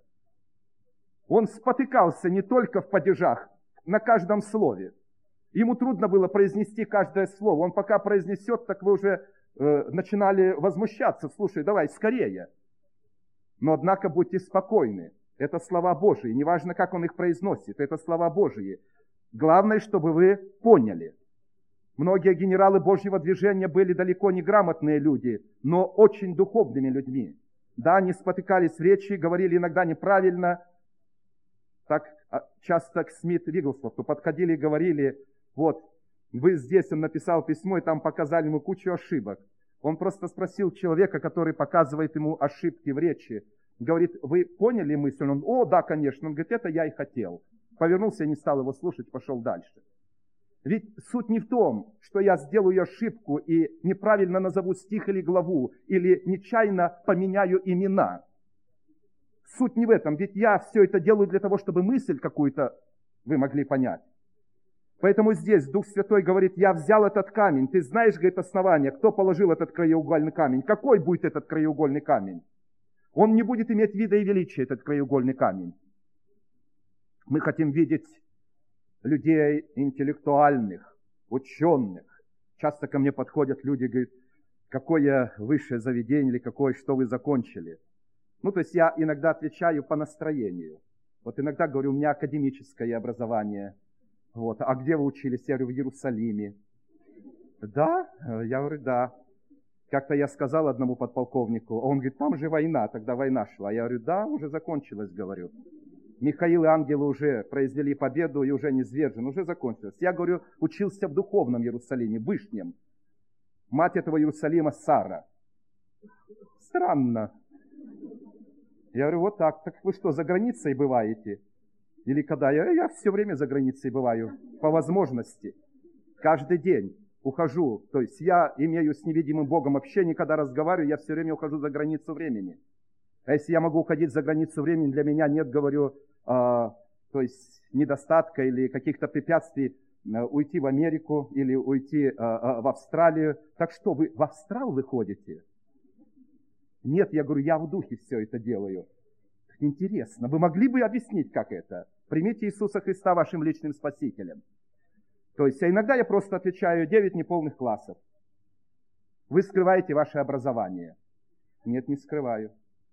Он спотыкался не только в падежах, на каждом слове. Ему трудно было произнести каждое слово. Он пока произнесет, так вы уже э, начинали возмущаться. Слушай, давай скорее. Но, однако, будьте спокойны. Это слова Божьи. Неважно, как он их произносит. Это слова Божьи. Главное, чтобы вы поняли. Многие генералы Божьего движения были далеко не грамотные люди, но очень духовными людьми. Да, они спотыкались в речи, говорили иногда неправильно. Так часто к Смит Вигглсворту подходили и говорили, вот, вы здесь, он написал письмо, и там показали ему кучу ошибок. Он просто спросил человека, который показывает ему ошибки в речи, говорит, вы поняли мысль? Он, о, да, конечно. Он говорит, это я и хотел. Повернулся и не стал его слушать, пошел дальше. Ведь суть не в том, что я сделаю ошибку и неправильно назову стих или главу, или нечаянно поменяю имена. Суть не в этом, ведь я все это делаю для того, чтобы мысль какую-то вы могли понять. Поэтому здесь Дух Святой говорит, я взял этот камень. Ты знаешь, говорит, основание, кто положил этот краеугольный камень? Какой будет этот краеугольный камень? Он не будет иметь вида и величия, этот краеугольный камень. Мы хотим видеть людей интеллектуальных, ученых. Часто ко мне подходят люди, говорят, какое высшее заведение или какое, что вы закончили. Ну, то есть я иногда отвечаю по настроению. Вот иногда говорю, у меня академическое образование. Вот. А где вы учились? Я говорю, в Иерусалиме. Да? Я говорю, да. Как-то я сказал одному подполковнику, а он говорит, там же война, тогда война шла. Я говорю, да, уже закончилась, говорю. Михаил и ангелы уже произвели победу и уже не низвержен, уже закончилось. Я, говорю, учился в духовном Иерусалиме, Вышнем. Мать этого Иерусалима Сара. Странно. Я говорю, вот так. Так вы что, за границей бываете? Или когда? Я, я все время за границей бываю, по возможности. Каждый день ухожу. То есть я имею с невидимым Богом общение, когда разговариваю, я все время ухожу за границу времени. А если я могу уходить за границу времени, для меня нет, говорю, э, то есть недостатка или каких-то препятствий э, уйти в Америку или уйти э, э, в Австралию. Так что, вы в Австрал выходите? Нет, я говорю, я в духе все это делаю. Интересно, вы могли бы объяснить, как это? Примите Иисуса Христа вашим личным спасителем. То есть, а иногда я просто отвечаю, девять неполных классов. Вы скрываете ваше образование. Нет, не скрываю.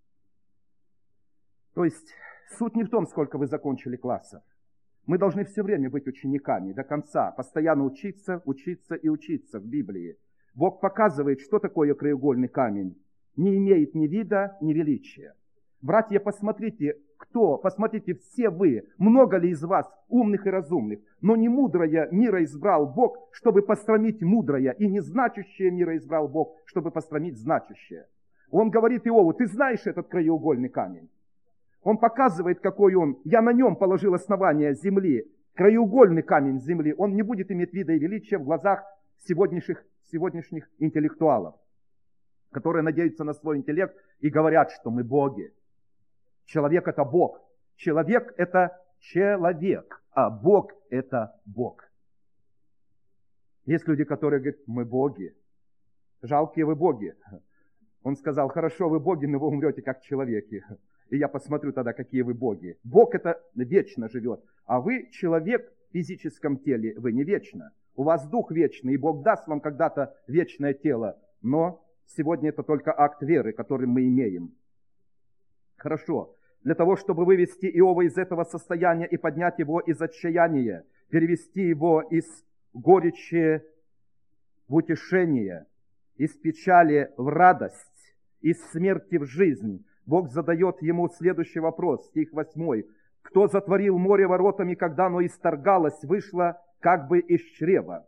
То есть, суть не в том, сколько вы закончили классов. Мы должны все время быть учениками до конца, постоянно учиться, учиться и учиться в Библии. Бог показывает, что такое краеугольный камень. Не имеет ни вида, ни величия. Братья, посмотрите, кто, посмотрите, все вы, много ли из вас умных и разумных, но не мудрое мира избрал Бог, чтобы посрамить мудрое, и не значащее мира избрал Бог, чтобы посрамить значащее. Он говорит Иову, ты знаешь этот краеугольный камень? Он показывает, какой он. Я на нем положил основание земли, краеугольный камень земли. Он не будет иметь вида и величия в глазах сегодняшних, сегодняшних интеллектуалов, которые надеются на свой интеллект и говорят, что мы боги. Человек – это Бог. Человек – это человек, а Бог – это Бог. Есть люди, которые говорят, мы боги. Жалкие вы боги. Он сказал, хорошо, вы боги, но вы умрете как человеки. И я посмотрю тогда, какие вы боги. Бог – это вечно живет, а вы человек в физическом теле, вы не вечно. У вас дух вечный, и Бог даст вам когда-то вечное тело, но сегодня это только акт веры, который мы имеем. Хорошо. Для того, чтобы вывести Иова из этого состояния и поднять его из отчаяния, перевести его из горечи в утешение, из печали в радость, из смерти в жизнь, Бог задает ему следующий вопрос, стих восьмой. «Кто затворил море воротами, когда оно исторгалось, вышло как бы из чрева?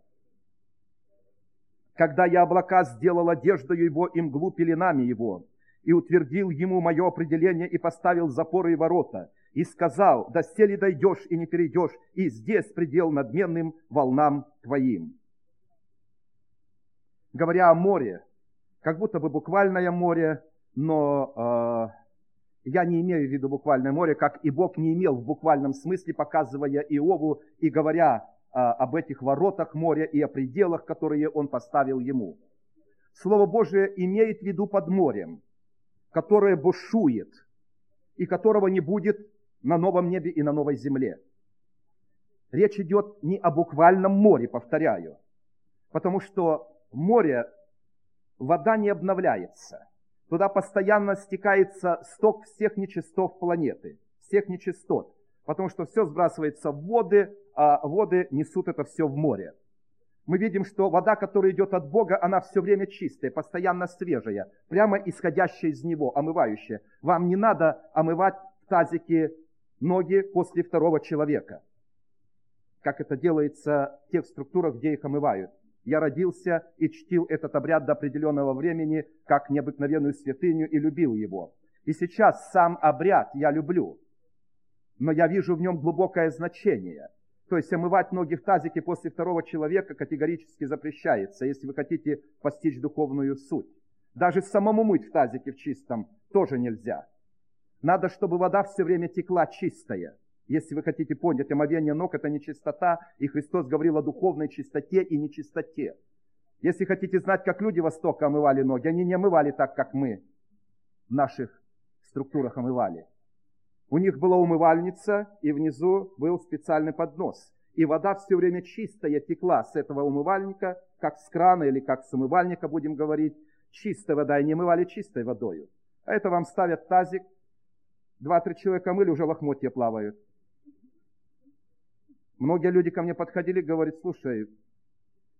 Когда я облака сделал одеждою его и мглу пеленами его, и утвердил ему мое определение, и поставил запоры и ворота, и сказал, доселе дойдешь и не перейдешь, и здесь предел надменным волнам твоим». Говоря о море, как будто бы буквальное море, но э, я не имею в виду буквальное море, как и Бог не имел в буквальном смысле, показывая Иову и говоря э, об этих воротах моря и о пределах, которые Он поставил ему. Слово Божие имеет в виду под морем, которое бушует и которого не будет на новом небе и на новой земле. Речь идет не о буквальном море, повторяю, потому что море, вода не обновляется. Туда постоянно стекается сток всех нечистот планеты, всех нечистот, потому что все сбрасывается в воды, а воды несут это все в море. Мы видим, что вода, которая идет от Бога, она все время чистая, постоянно свежая, прямо исходящая из Него, омывающая. Вам не надо омывать в тазике ноги после второго человека, как это делается в тех структурах, где их омывают. Я родился и чтил этот обряд до определенного времени, как необыкновенную святыню, и любил его. И сейчас сам обряд я люблю, но я вижу в нем глубокое значение. То есть омывать ноги в тазике после второго человека категорически запрещается, если вы хотите постичь духовную суть. Даже самому мыть в тазике в чистом тоже нельзя. Надо, чтобы вода все время текла чистая. Если вы хотите понять, омовение ног – это не чистота, и Христос говорил о духовной чистоте и нечистоте. Если хотите знать, как люди Востока омывали ноги, они не омывали так, как мы в наших структурах омывали. У них была умывальница, и внизу был специальный поднос. И вода все время чистая текла с этого умывальника, как с крана или как с умывальника, будем говорить. Чистая вода, и не омывали чистой водой. А это вам ставят тазик, два-три человека мыли, уже лохмотья плавают. Многие люди ко мне подходили и говорят, слушай,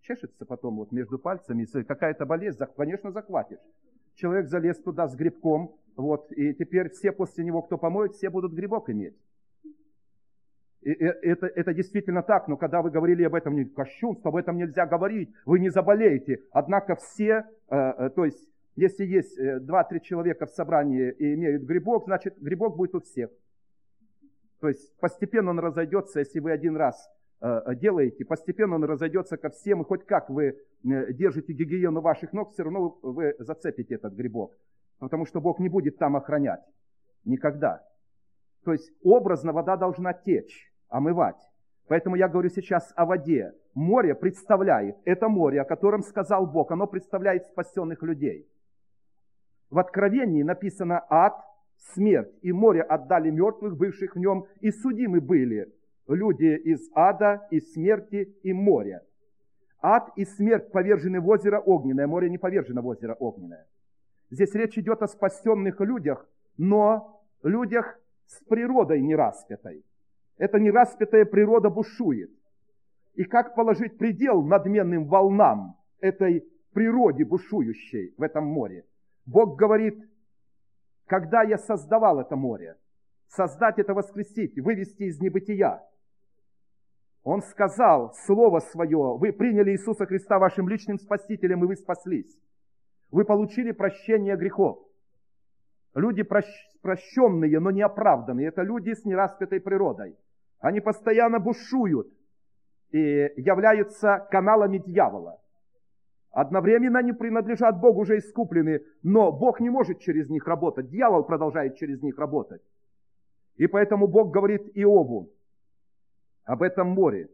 чешется потом вот между пальцами, если какая-то болезнь, конечно, захватишь. Человек залез туда с грибком, вот, и теперь все после него, кто помоет, все будут грибок иметь. И это, это действительно так, но когда вы говорили об этом, не кощунство, об этом нельзя говорить, вы не заболеете. Однако все, э, то есть, если есть два-три человека в собрании и имеют грибок, значит, грибок будет у всех. То есть, постепенно он разойдется, если вы один раз э, делаете, постепенно он разойдется ко всем, и хоть как вы держите гигиену ваших ног, все равно вы зацепите этот грибок. Потому что Бог не будет там охранять. Никогда. То есть, образно вода должна течь, омывать. Поэтому я говорю сейчас о воде. Море представляет, это море, о котором сказал Бог, оно представляет спасенных людей. В Откровении написано ад, смерть и море отдали мертвых, бывших в нем, и судимы были люди из ада, из смерти и моря. Ад и смерть повержены в озеро огненное, море не повержено в озеро огненное. Здесь речь идет о спасенных людях, но людях с природой нераспятой. Эта нераспятая природа бушует. И как положить предел надменным волнам этой природе бушующей в этом море? Бог говорит, когда я создавал это море, создать это воскресить, вывести из небытия. Он сказал слово свое, вы приняли Иисуса Христа вашим личным спасителем, и вы спаслись. Вы получили прощение грехов. Люди прощенные, но не оправданные. Это люди с нераспятой природой. Они постоянно бушуют и являются каналами дьявола. Одновременно они принадлежат Богу, уже искуплены, но Бог не может через них работать. Дьявол продолжает через них работать. И поэтому Бог говорит Иову об этом море.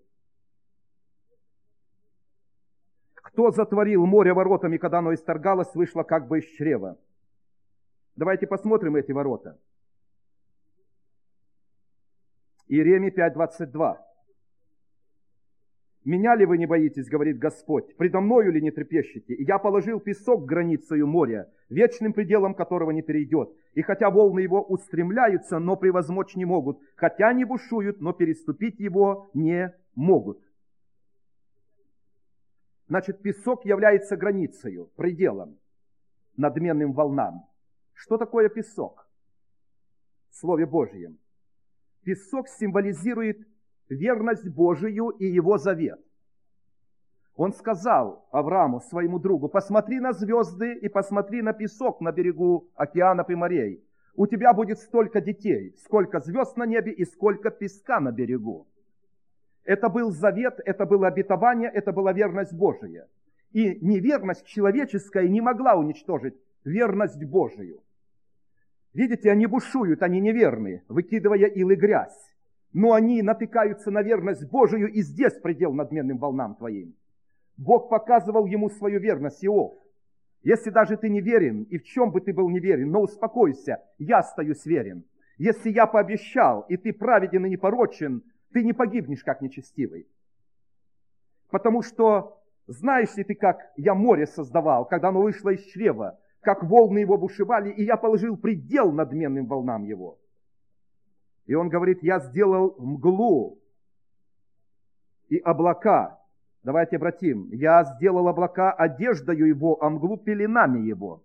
Кто затворил море воротами, когда оно исторгалось, вышло как бы из чрева? Давайте посмотрим эти ворота. Иеремия пять двадцать два. «Меня ли вы не боитесь, говорит Господь, предо мною ли не трепещете? И я положил песок границею моря, вечным пределом которого не перейдет. И хотя волны его устремляются, но превозмочь не могут, хотя они бушуют, но переступить его не могут». Значит, песок является границею, пределом, надменным волнам. Что такое песок? В Слове Божьем. Песок символизирует верность Божию и Его завет. Он сказал Аврааму, своему другу, посмотри на звезды и посмотри на песок на берегу океанов и морей. У тебя будет столько детей, сколько звезд на небе и сколько песка на берегу. Это был завет, это было обетование, это была верность Божия. И неверность человеческая не могла уничтожить верность Божию. Видите, они бушуют, они неверны, выкидывая ил и грязь. Но они натыкаются на верность Божию, и здесь предел надменным волнам твоим. Бог показывал ему свою верность, Иов. Если даже ты не верен, и в чем бы ты был не верен, но успокойся, я остаюсь верен. Если я пообещал, и ты праведен и непорочен, ты не погибнешь, как нечестивый. Потому что знаешь ли ты, как я море создавал, когда оно вышло из чрева, как волны его бушевали, и я положил предел надменным волнам его. И он говорит, я сделал мглу и облака. Давайте обратим. Я сделал облака одеждою его, а мглу пеленами его.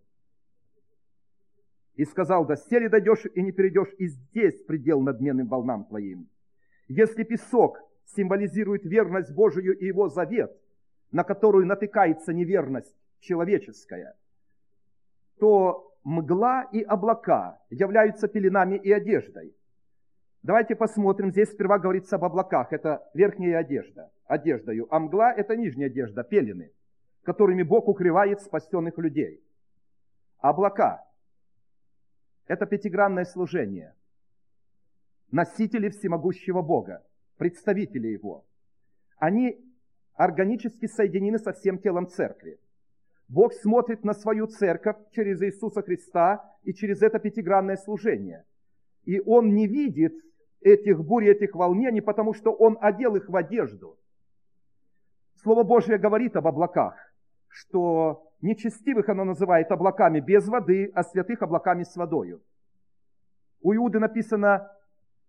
И сказал, доселе дойдешь и не перейдешь, и здесь предел надменным волнам твоим. Если песок символизирует верность Божию и его завет, на которую натыкается неверность человеческая, то мгла и облака являются пеленами и одеждой. Давайте посмотрим, здесь сперва говорится об облаках, это верхняя одежда, одеждою, а мгла – это нижняя одежда, пелены, которыми Бог укрывает спасенных людей. Облака – это пятигранное служение, носители всемогущего Бога, представители Его. Они органически соединены со всем телом церкви. Бог смотрит на свою церковь через Иисуса Христа и через это пятигранное служение. И Он не видит этих бурь, этих волнений, потому что Он одел их в одежду. Слово Божье говорит об облаках, что нечестивых оно называет облаками без воды, а святых облаками с водою. У Иуды написано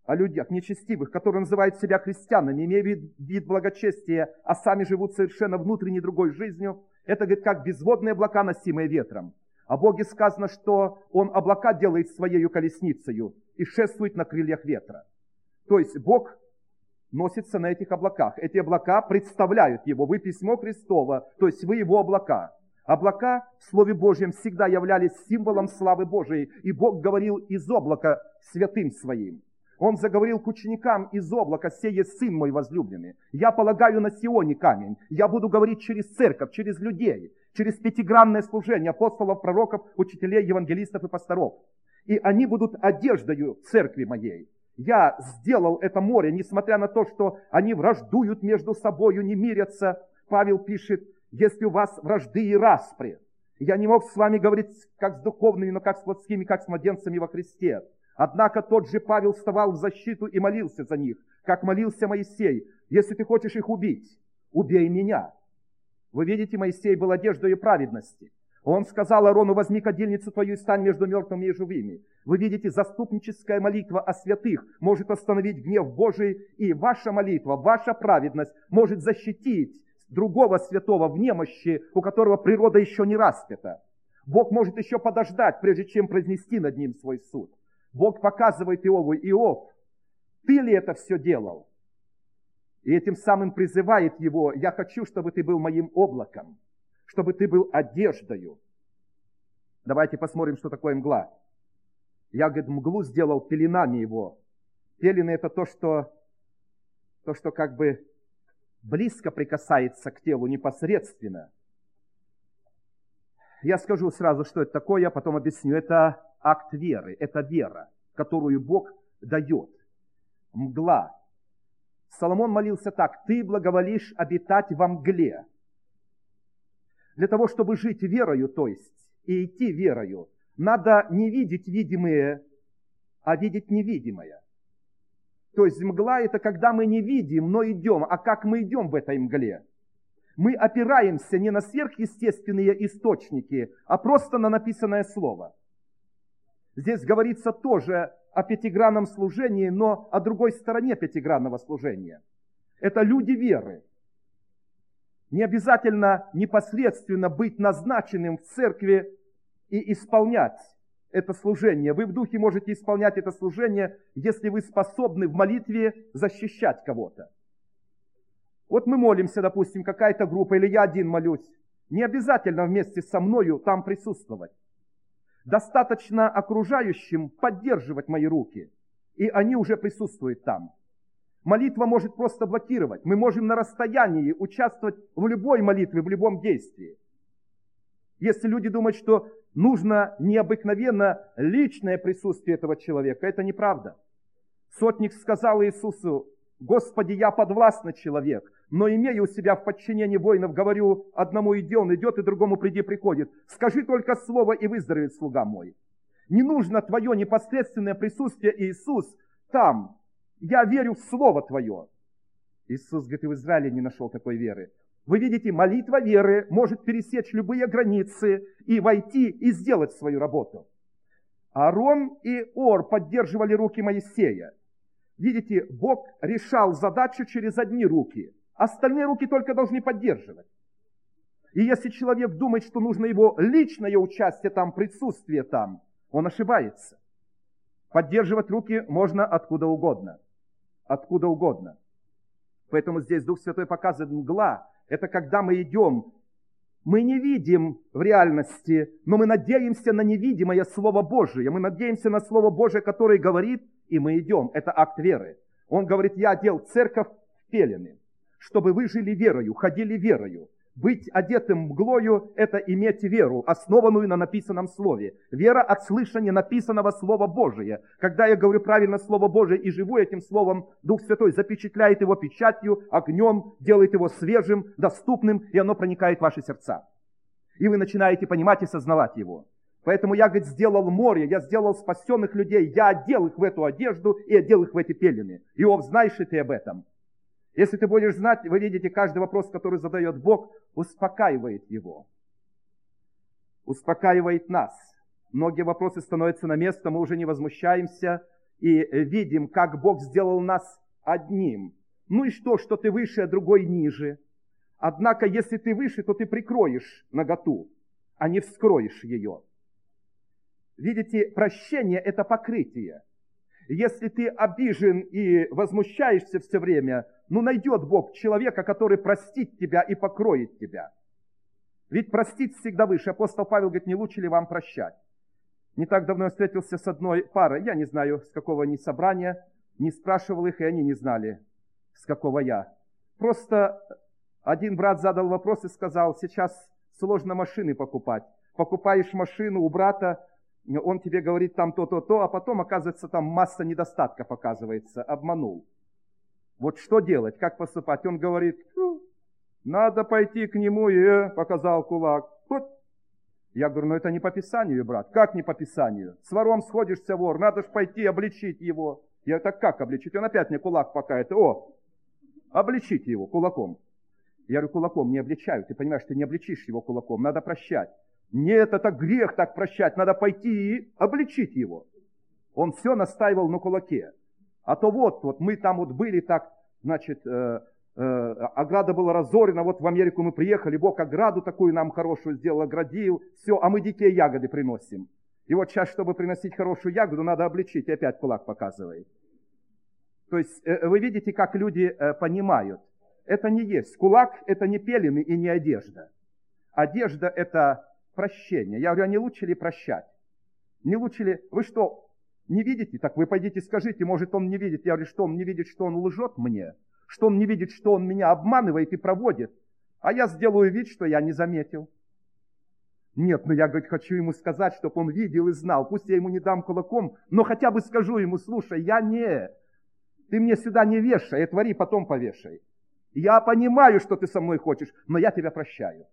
о людях нечестивых, которые называют себя христианами, имея вид, вид благочестия, а сами живут совершенно внутренней другой жизнью. Это, говорит, как безводные облака, носимые ветром. О Боге сказано, что Он облака делает своею колесницею и шествует на крыльях ветра. То есть Бог носится на этих облаках. Эти облака представляют Его. Вы письмо Христово, то есть вы Его облака. Облака в Слове Божьем всегда являлись символом славы Божией, и Бог говорил из облака святым Своим. Он заговорил к ученикам из облака: «Сей есть Сын мой возлюбленный. Я полагаю на Сионе камень». Я буду говорить через церковь, через людей, через пятигранное служение апостолов, пророков, учителей, евангелистов и пасторов. И они будут одеждою церкви моей. Я сделал это море, несмотря на то, что они враждуют между собою, не мирятся. Павел пишет: «Если у вас вражды и распри». Я не мог с вами говорить как с духовными, но как с плотскими, как с младенцами во Христе. Однако тот же Павел вставал в защиту и молился за них, как молился Моисей: «Если ты хочешь их убить, убей меня». Вы видите, Моисей был одеждой праведности. Он сказал Аарону: «Возьми кадильницу твою и стань между мертвыми и живыми». Вы видите, заступническая молитва о святых может остановить гнев Божий, и ваша молитва, ваша праведность может защитить другого святого в немощи, у которого природа еще не распята. Бог может еще подождать, прежде чем произнести над ним свой суд. Бог показывает Иову: «Иов, ты ли это все делал?» И этим самым призывает его: «Я хочу, чтобы ты был моим облаком, чтобы ты был одеждою». Давайте посмотрим, что такое мгла. Я, говорит, мглу сделал пеленами его. Пелены — это то, что, то, что как бы близко прикасается к телу, непосредственно. Я скажу сразу, что это такое, а потом объясню. Это акт веры, это вера, которую Бог дает. Мгла. Соломон молился так: «Ты благоволишь обитать во мгле». Для того, чтобы жить верою, то есть, и идти верою, надо не видеть видимое, а видеть невидимое. То есть мгла — это когда мы не видим, но идем. А как мы идем в этой мгле? Мы опираемся не на сверхъестественные источники, а просто на написанное слово. Здесь говорится тоже о пятигранном служении, но о другой стороне пятигранного служения. Это люди веры. Не обязательно непосредственно быть назначенным в церкви и исполнять это служение. Вы в духе можете исполнять это служение, если вы способны в молитве защищать кого-то. Вот мы молимся, допустим, какая-то группа, или я один молюсь. Не обязательно вместе со мною там присутствовать. Достаточно окружающим поддерживать мои руки, и они уже присутствуют там. Молитва может просто блокировать. Мы можем на расстоянии участвовать в любой молитве, в любом действии. Если люди думают, что нужно необыкновенно личное присутствие этого человека, это неправда. Сотник сказал Иисусу: «Господи, я подвластный человек, но имея у себя в подчинении воинов, говорю, одному иди, он идет, и другому приди, приходит. Скажи только слово, и выздоровеет слуга мой». Не нужно твое непосредственное присутствие, Иисус, там. Я верю в слово твое. Иисус, говорит, и в Израиле не нашел такой веры. Вы видите, молитва веры может пересечь любые границы и войти и сделать свою работу. Аарон и Ор поддерживали руки Моисея. Видите, Бог решал задачу через одни руки. Остальные руки только должны поддерживать. И если человек думает, что нужно его личное участие там, присутствие там, он ошибается. Поддерживать руки можно откуда угодно. Откуда угодно. Поэтому здесь Дух Святой показывает: мгла — это когда мы идем. Мы не видим в реальности, но мы надеемся на невидимое Слово Божие. Мы надеемся на Слово Божие, которое говорит, и мы идем. Это акт веры. Он говорит: я одел церковь в пелены, чтобы вы жили верою, ходили верою. Быть одетым мглою — это иметь веру, основанную на написанном Слове. Вера от слышания написанного Слова Божия. Когда я говорю правильно Слово Божие и живу этим Словом, Дух Святой запечатляет его печатью, огнем, делает его свежим, доступным, и оно проникает в ваши сердца. И вы начинаете понимать и сознавать его. Поэтому я, говорит, сделал море, я сделал спасенных людей, я одел их в эту одежду и одел их в эти пелены. Иов, знаешь ли ты об этом? Если ты будешь знать, вы видите, каждый вопрос, который задает Бог, успокаивает его. Успокаивает нас. Многие вопросы становятся на место, мы уже не возмущаемся, и видим, как Бог сделал нас одним. Ну и что, что ты выше, а другой ниже? Однако, если ты выше, то ты прикроешь наготу, а не вскроешь ее. Видите, прощение – это покрытие. Если ты обижен и возмущаешься все время, ну найдет Бог человека, который простит тебя и покроет тебя. Ведь простить всегда выше. Апостол Павел говорит, не лучше ли вам прощать? Не так давно я встретился с одной парой, я не знаю, с какого они собрания, не спрашивал их, и они не знали, с какого я. Просто один брат задал вопрос и сказал, сейчас сложно машины покупать. Покупаешь машину у брата, он тебе говорит там то-то-то, а потом, оказывается, там масса недостатка показывается, обманул. Вот что делать, как поступать? Он говорит, ну, надо пойти к нему, и э, показал кулак. Вот. Я говорю, ну это не по Писанию, брат. Как не по Писанию? С вором сходишься, вор, надо ж пойти обличить его. Я так как обличить? Он опять мне кулак покает. О, обличить его кулаком. Я говорю, кулаком не обличают. Ты понимаешь, ты не обличишь его кулаком, надо прощать. Нет, это грех так прощать, надо пойти и обличить его. Он все настаивал на кулаке. А то вот, вот мы там вот были так, значит, э, э, ограда была разорена, вот в Америку мы приехали, Бог ограду такую нам хорошую сделал, оградил, все, а мы дикие ягоды приносим. И вот сейчас, чтобы приносить хорошую ягоду, надо обличить, и опять кулак показывает. То есть э, вы видите, как люди э, понимают. Это не есть. Кулак – это не пелены и не одежда. Одежда – это прощение. Я говорю, а не лучше ли прощать? Не лучше ли... Вы что, не видите? Так вы пойдите скажите, может, он не видит. Я говорю, что он не видит, что он лжет мне? Что он не видит, что он меня обманывает и проводит? А я сделаю вид, что я не заметил. Нет, ну я, говорит, хочу ему сказать, чтобы он видел и знал. Пусть я ему не дам кулаком, но хотя бы скажу ему, слушай, я не... Ты мне сюда не вешай, и твори, потом повешай. Я понимаю, что ты со мной хочешь, но я тебя прощаю.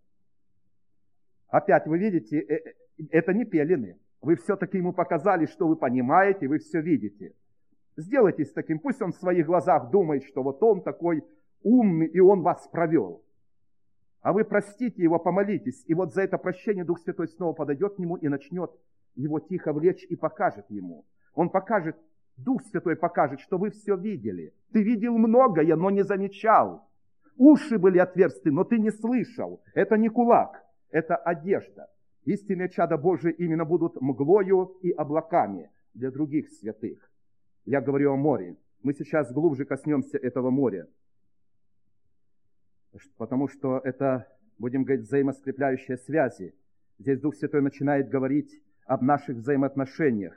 Опять вы видите, это не пелены. Вы все-таки ему показали, что вы понимаете, вы все видите. Сделайтесь таким, пусть он в своих глазах думает, что вот он такой умный, и он вас провел. А вы простите его, помолитесь, и вот за это прощение Дух Святой снова подойдет к нему и начнет его тихо влечь и покажет ему. Он покажет, Дух Святой покажет, что вы все видели. Ты видел многое, но не замечал. Уши были отверсты, но ты не слышал. Это не кулак, это одежда. Истинные чада Божии именно будут мглою и облаками для других святых. Я говорю о море. Мы сейчас глубже коснемся этого моря. Потому что это, будем говорить, взаимоскрепляющие связи. Здесь Дух Святой начинает говорить об наших взаимоотношениях.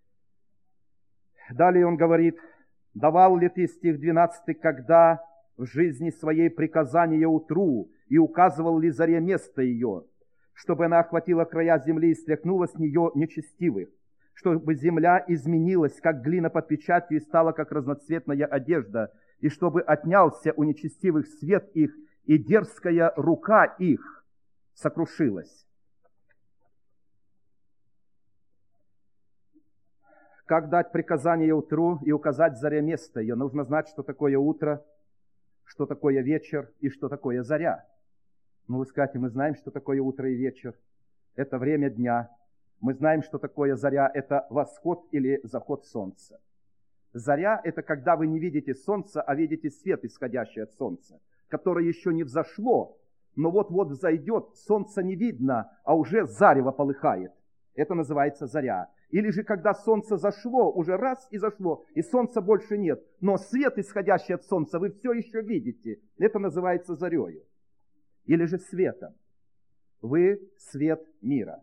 Далее он говорит, давал ли ты, стих двенадцатый, когда в жизни своей приказания утру, и указывал ли заре место ее, чтобы она охватила края земли и стряхнула с нее нечестивых, чтобы земля изменилась, как глина под печатью, и стала, как разноцветная одежда, и чтобы отнялся у нечестивых свет их, и дерзкая рука их сокрушилась. Как дать приказание утру и указать заре место ее? Нужно знать, что такое утро, что такое вечер и что такое заря. Ну, вы скажете, мы знаем, что такое утро и вечер. Это время дня. Мы знаем, что такое заря. Это восход или заход солнца. Заря – это когда вы не видите солнца, а видите свет, исходящий от солнца, которое еще не взошло, но вот-вот взойдет, солнца не видно, а уже зарево полыхает. Это называется заря. Или же, когда солнце зашло, уже раз и зашло, и солнца больше нет, но свет, исходящий от солнца, вы все еще видите. Это называется зарею. Или же светом. Вы свет мира.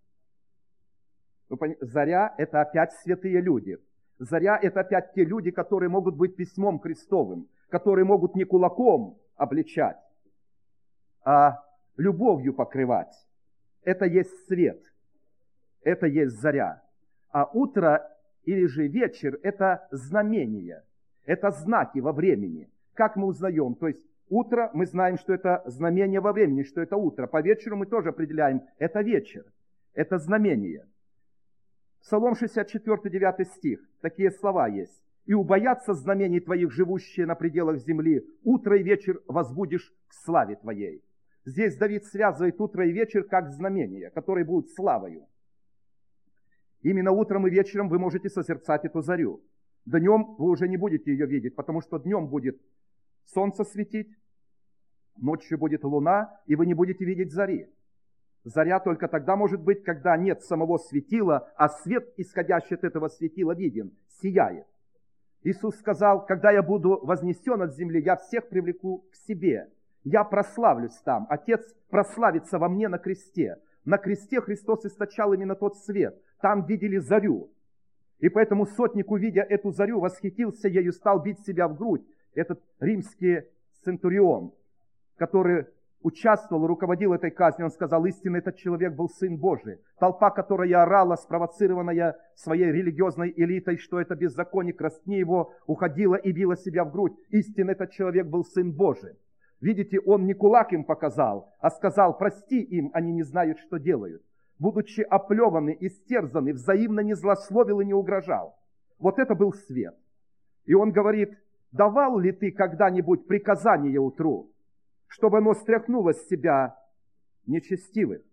Заря – это опять святые люди. Заря – это опять те люди, которые могут быть письмом Христовым, которые могут не кулаком обличать, а любовью покрывать. Это есть свет. Это есть заря. А утро или же вечер – это знамения, это знаки во времени. Как мы узнаем? То есть утро, мы знаем, что это знамение во времени, что это утро. По вечеру мы тоже определяем, это вечер, это знамение. Псалом шестьдесят четыре, девятый стих, такие слова есть. «И убоятся знамений твоих, живущие на пределах земли, утро и вечер возбудишь к славе твоей». Здесь Давид связывает утро и вечер как знамения, которые будут славою. Именно утром и вечером вы можете созерцать эту зарю. Днем вы уже не будете ее видеть, потому что днем будет солнце светить, ночью будет луна, и вы не будете видеть зари. Заря только тогда может быть, когда нет самого светила, а свет, исходящий от этого светила, виден, сияет. Иисус сказал: когда я буду вознесен от земли, я всех привлеку к себе. Я прославлюсь там. Отец прославится во мне на кресте. На кресте Христос источал именно тот свет. Там видели зарю. И поэтому сотник, увидя эту зарю, восхитился ею, стал бить себя в грудь. Этот римский центурион, который участвовал, руководил этой казнью, он сказал: истинно этот человек был Сын Божий. Толпа, которая орала, спровоцированная своей религиозной элитой, что это беззаконник, растни его, уходила и била себя в грудь. Истинно этот человек был Сын Божий. Видите, он не кулак им показал, а сказал: прости им, они не знают, что делают. Будучи оплеваны, истерзаны, взаимно не злословил и не угрожал. Вот это был свет. И он говорит: давал ли ты когда-нибудь приказание утру, чтобы оно стряхнуло с себя нечестивых?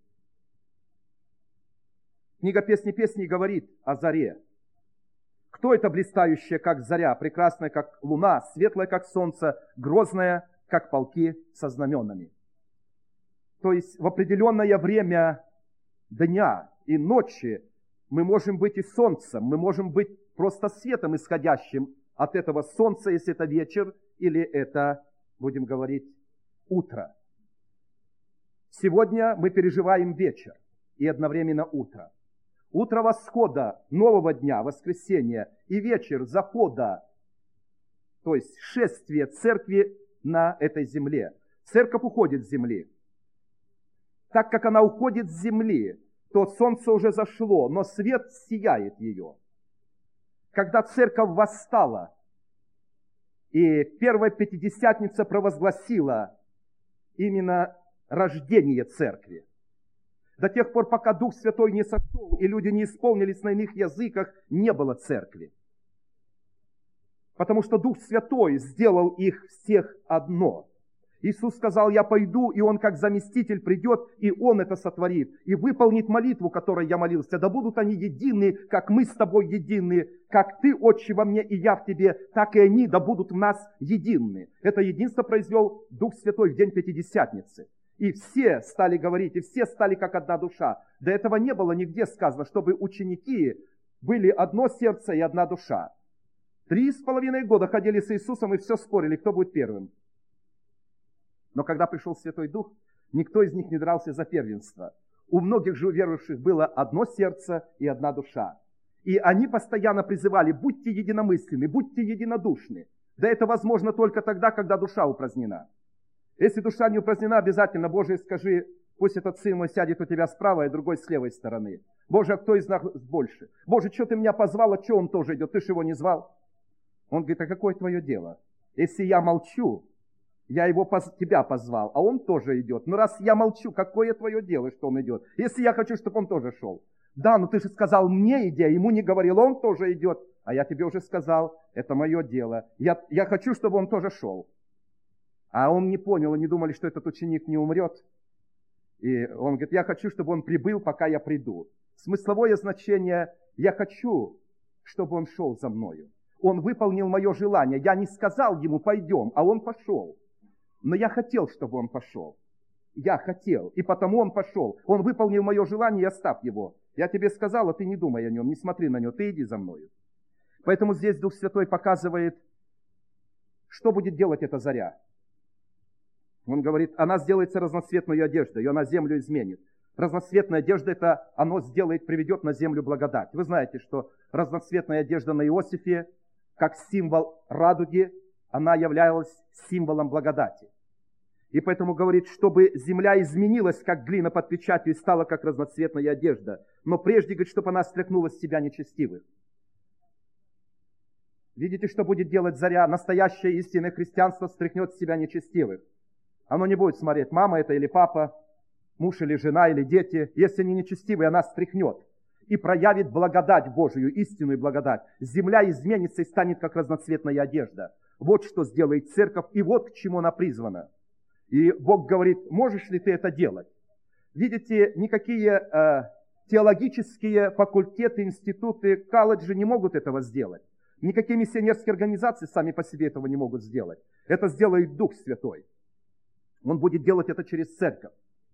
Книга «Песни песней» говорит о заре. Кто это блистающая, как заря, прекрасная, как луна, светлая, как солнце, грозная, как полки со знаменами? То есть в определенное время дня и ночи мы можем быть и солнцем, мы можем быть просто светом, исходящим от этого солнца, если это вечер, или это, будем говорить, утро. Сегодня мы переживаем вечер и одновременно утро. Утро восхода нового дня, воскресенья, и вечер захода, то есть шествие церкви на этой земле. Церковь уходит с земли. Так как она уходит с земли, то солнце уже зашло, но свет сияет ее. Когда церковь восстала, и первая Пятидесятница провозгласила именно рождение церкви, до тех пор, пока Дух Святой не сошел, и люди не исполнились на иных языках, не было церкви. Потому что Дух Святой сделал их всех одно. Иисус сказал: я пойду, и Он как заместитель придет, и Он это сотворит, и выполнит молитву, которой я молился. Да будут они едины, как мы с тобой едины, как ты, Отче, во мне, и я в тебе, так и они, да будут в нас едины. Это единство произвел Дух Святой в день Пятидесятницы. И все стали говорить, и все стали как одна душа. До этого не было нигде сказано, чтобы ученики были одно сердце и одна душа. Три с половиной года ходили с Иисусом и все спорили, кто будет первым. Но когда пришел Святой Дух, никто из них не дрался за первенство. У многих же верующих было одно сердце и одна душа. И они постоянно призывали: будьте единомысленны, будьте единодушны. Да это возможно только тогда, когда душа упразднена. Если душа не упразднена, обязательно: Боже, скажи, пусть этот сын мой сядет у тебя справа, и другой с левой стороны. Боже, а кто из нас больше? Боже, что ты меня позвал, а что он тоже идет? Ты же его не звал. Он говорит: а какое твое дело? Если я молчу, я его, тебя позвал, а он тоже идет. Но раз я молчу, какое твое дело, что он идет? Если я хочу, чтобы он тоже шел. Да, но ты же сказал мне иди, а ему не говорил, он тоже идет. А я тебе уже сказал, это мое дело. Я, я хочу, чтобы он тоже шел. А он не понял, и не думали, что этот ученик не умрет. И он говорит: я хочу, чтобы он прибыл, пока я приду. Смысловое значение: я хочу, чтобы он шел за мною. Он выполнил мое желание. Я не сказал ему: пойдем, а он пошел. Но я хотел, чтобы он пошел. Я хотел, и потому он пошел. Он выполнил мое желание, и оставь его. Я тебе сказал, а ты не думай о нем, не смотри на него, ты иди за мною. Поэтому здесь Дух Святой показывает, что будет делать эта заря. Он говорит: она сделается разноцветной одеждой, и она землю изменит. Разноцветная одежда — это оно сделает, приведет на землю благодать. Вы знаете, что разноцветная одежда на Иосифе, как символ радуги, она являлась символом благодати. И поэтому говорит, чтобы земля изменилась, как глина под печатью, и стала, как разноцветная одежда. Но прежде, говорит, чтобы она стряхнула с себя нечестивых. Видите, что будет делать заря? Настоящее истинное христианство стряхнет с себя нечестивых. Оно не будет смотреть, мама это или папа, муж или жена или дети. Если они нечестивые, она стряхнет и проявит благодать Божию, истинную благодать. Земля изменится и станет, как разноцветная одежда. Вот что сделает церковь, и вот к чему она призвана. И Бог говорит: можешь ли ты это делать? Видите, никакие э, Теологические факультеты, институты, колледжи не могут этого сделать. Никакие миссионерские организации сами по себе этого не могут сделать. Это сделает Дух Святой. Он будет делать это через церковь.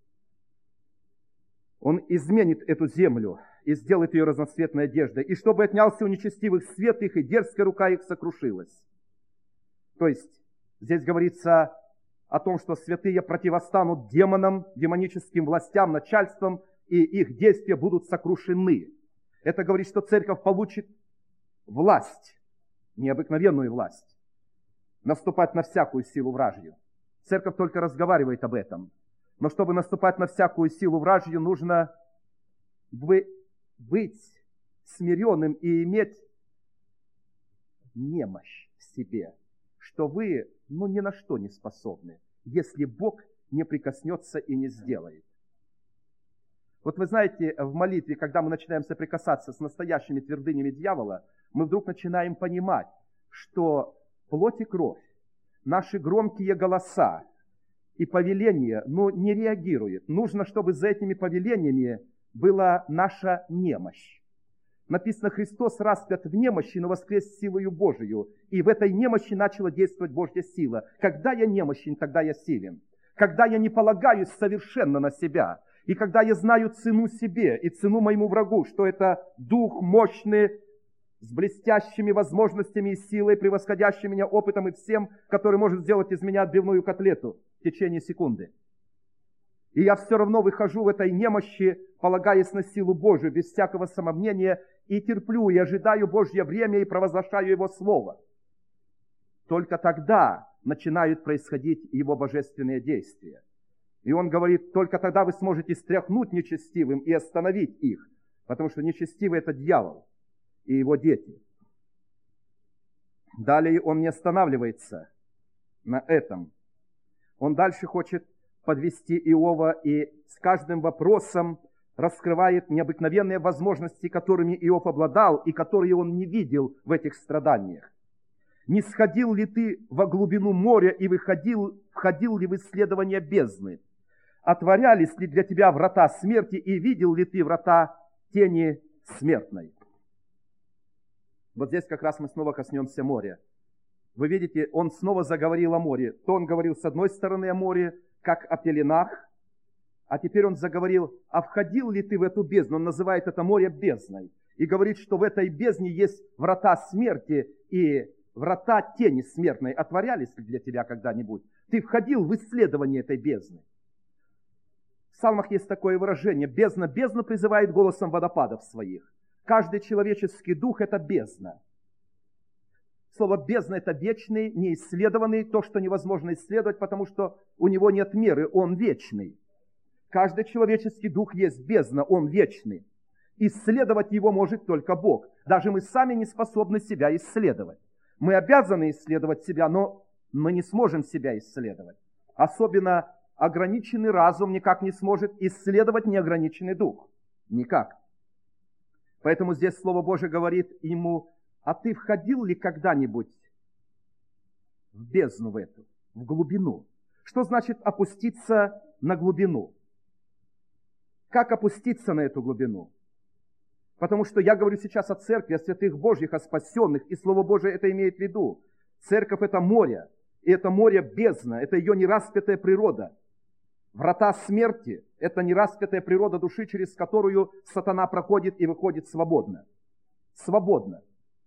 Он изменит эту землю и сделает ее разноцветной одеждой. И чтобы отнялся у нечестивых свет их, и дерзкая рука их сокрушилась. То есть, здесь говорится о том, что святые противостанут демонам, демоническим властям, начальствам, и их действия будут сокрушены. Это говорит, что церковь получит власть, необыкновенную власть, наступать на всякую силу вражью. Церковь только разговаривает об этом. Но чтобы наступать на всякую силу вражью, нужно быть смиренным и иметь немощь в себе, что вы ну, ни на что не способны, если Бог не прикоснется и не сделает. Вот вы знаете, в молитве, когда мы начинаем соприкасаться с настоящими твердынями дьявола, мы вдруг начинаем понимать, что плоть и кровь, наши громкие голоса и повеления, ну, не реагируют. Нужно, чтобы за этими повелениями была наша немощь. Написано, Христос распят в немощи, но воскрес силою Божию. И в этой немощи начала действовать Божья сила. Когда я немощен, тогда я силен. Когда я не полагаюсь совершенно на себя, и когда я знаю цену себе и цену моему врагу, что это дух мощный, с блестящими возможностями и силой, превосходящий меня опытом и всем, который может сделать из меня отбивную котлету в течение секунды. И я все равно выхожу в этой немощи, полагаясь на силу Божию, без всякого самомнения, и терплю, и ожидаю Божье время, и провозглашаю Его Слово. Только тогда начинают происходить Его божественные действия. И Он говорит, только тогда вы сможете стряхнуть нечестивым и остановить их, потому что нечестивый – это дьявол и его дети. Далее Он не останавливается на этом. Он дальше хочет подвести Иова и с каждым вопросом раскрывает необыкновенные возможности, которыми Иов обладал и которые он не видел в этих страданиях. «Не сходил ли ты во глубину моря и выходил, входил ли в исследование бездны? Отворялись ли для тебя врата смерти и видел ли ты врата тени смертной?» Вот здесь как раз мы снова коснемся моря. Вы видите, он снова заговорил о море. То он говорил с одной стороны о море, как о пеленах, а теперь он заговорил, а входил ли ты в эту бездну? Он называет это море бездной. И говорит, что в этой бездне есть врата смерти и врата тени смертной. Отворялись ли для тебя когда-нибудь? Ты входил в исследование этой бездны. В псалмах есть такое выражение. Бездна бездну призывает голосом водопадов своих. Каждый человеческий дух – это бездна. Слово «бездна» – это вечный, неисследованный, то, что невозможно исследовать, потому что у него нет меры, он вечный. Каждый человеческий дух есть бездна, он вечный. Исследовать его может только Бог. Даже мы сами не способны себя исследовать. Мы обязаны исследовать себя, но мы не сможем себя исследовать. Особенно ограниченный разум никак не сможет исследовать неограниченный дух. Никак. Поэтому здесь Слово Божие говорит ему, а ты входил ли когда-нибудь в бездну в эту, в глубину? Что значит опуститься на глубину? Как опуститься на эту глубину? Потому что я говорю сейчас о церкви, о святых Божьих, о спасенных, и Слово Божие это имеет в виду. Церковь – это море, и это море бездна, это ее нераспятая природа. Врата смерти – это нераспятая природа души, через которую сатана проходит и выходит свободно. Свободно.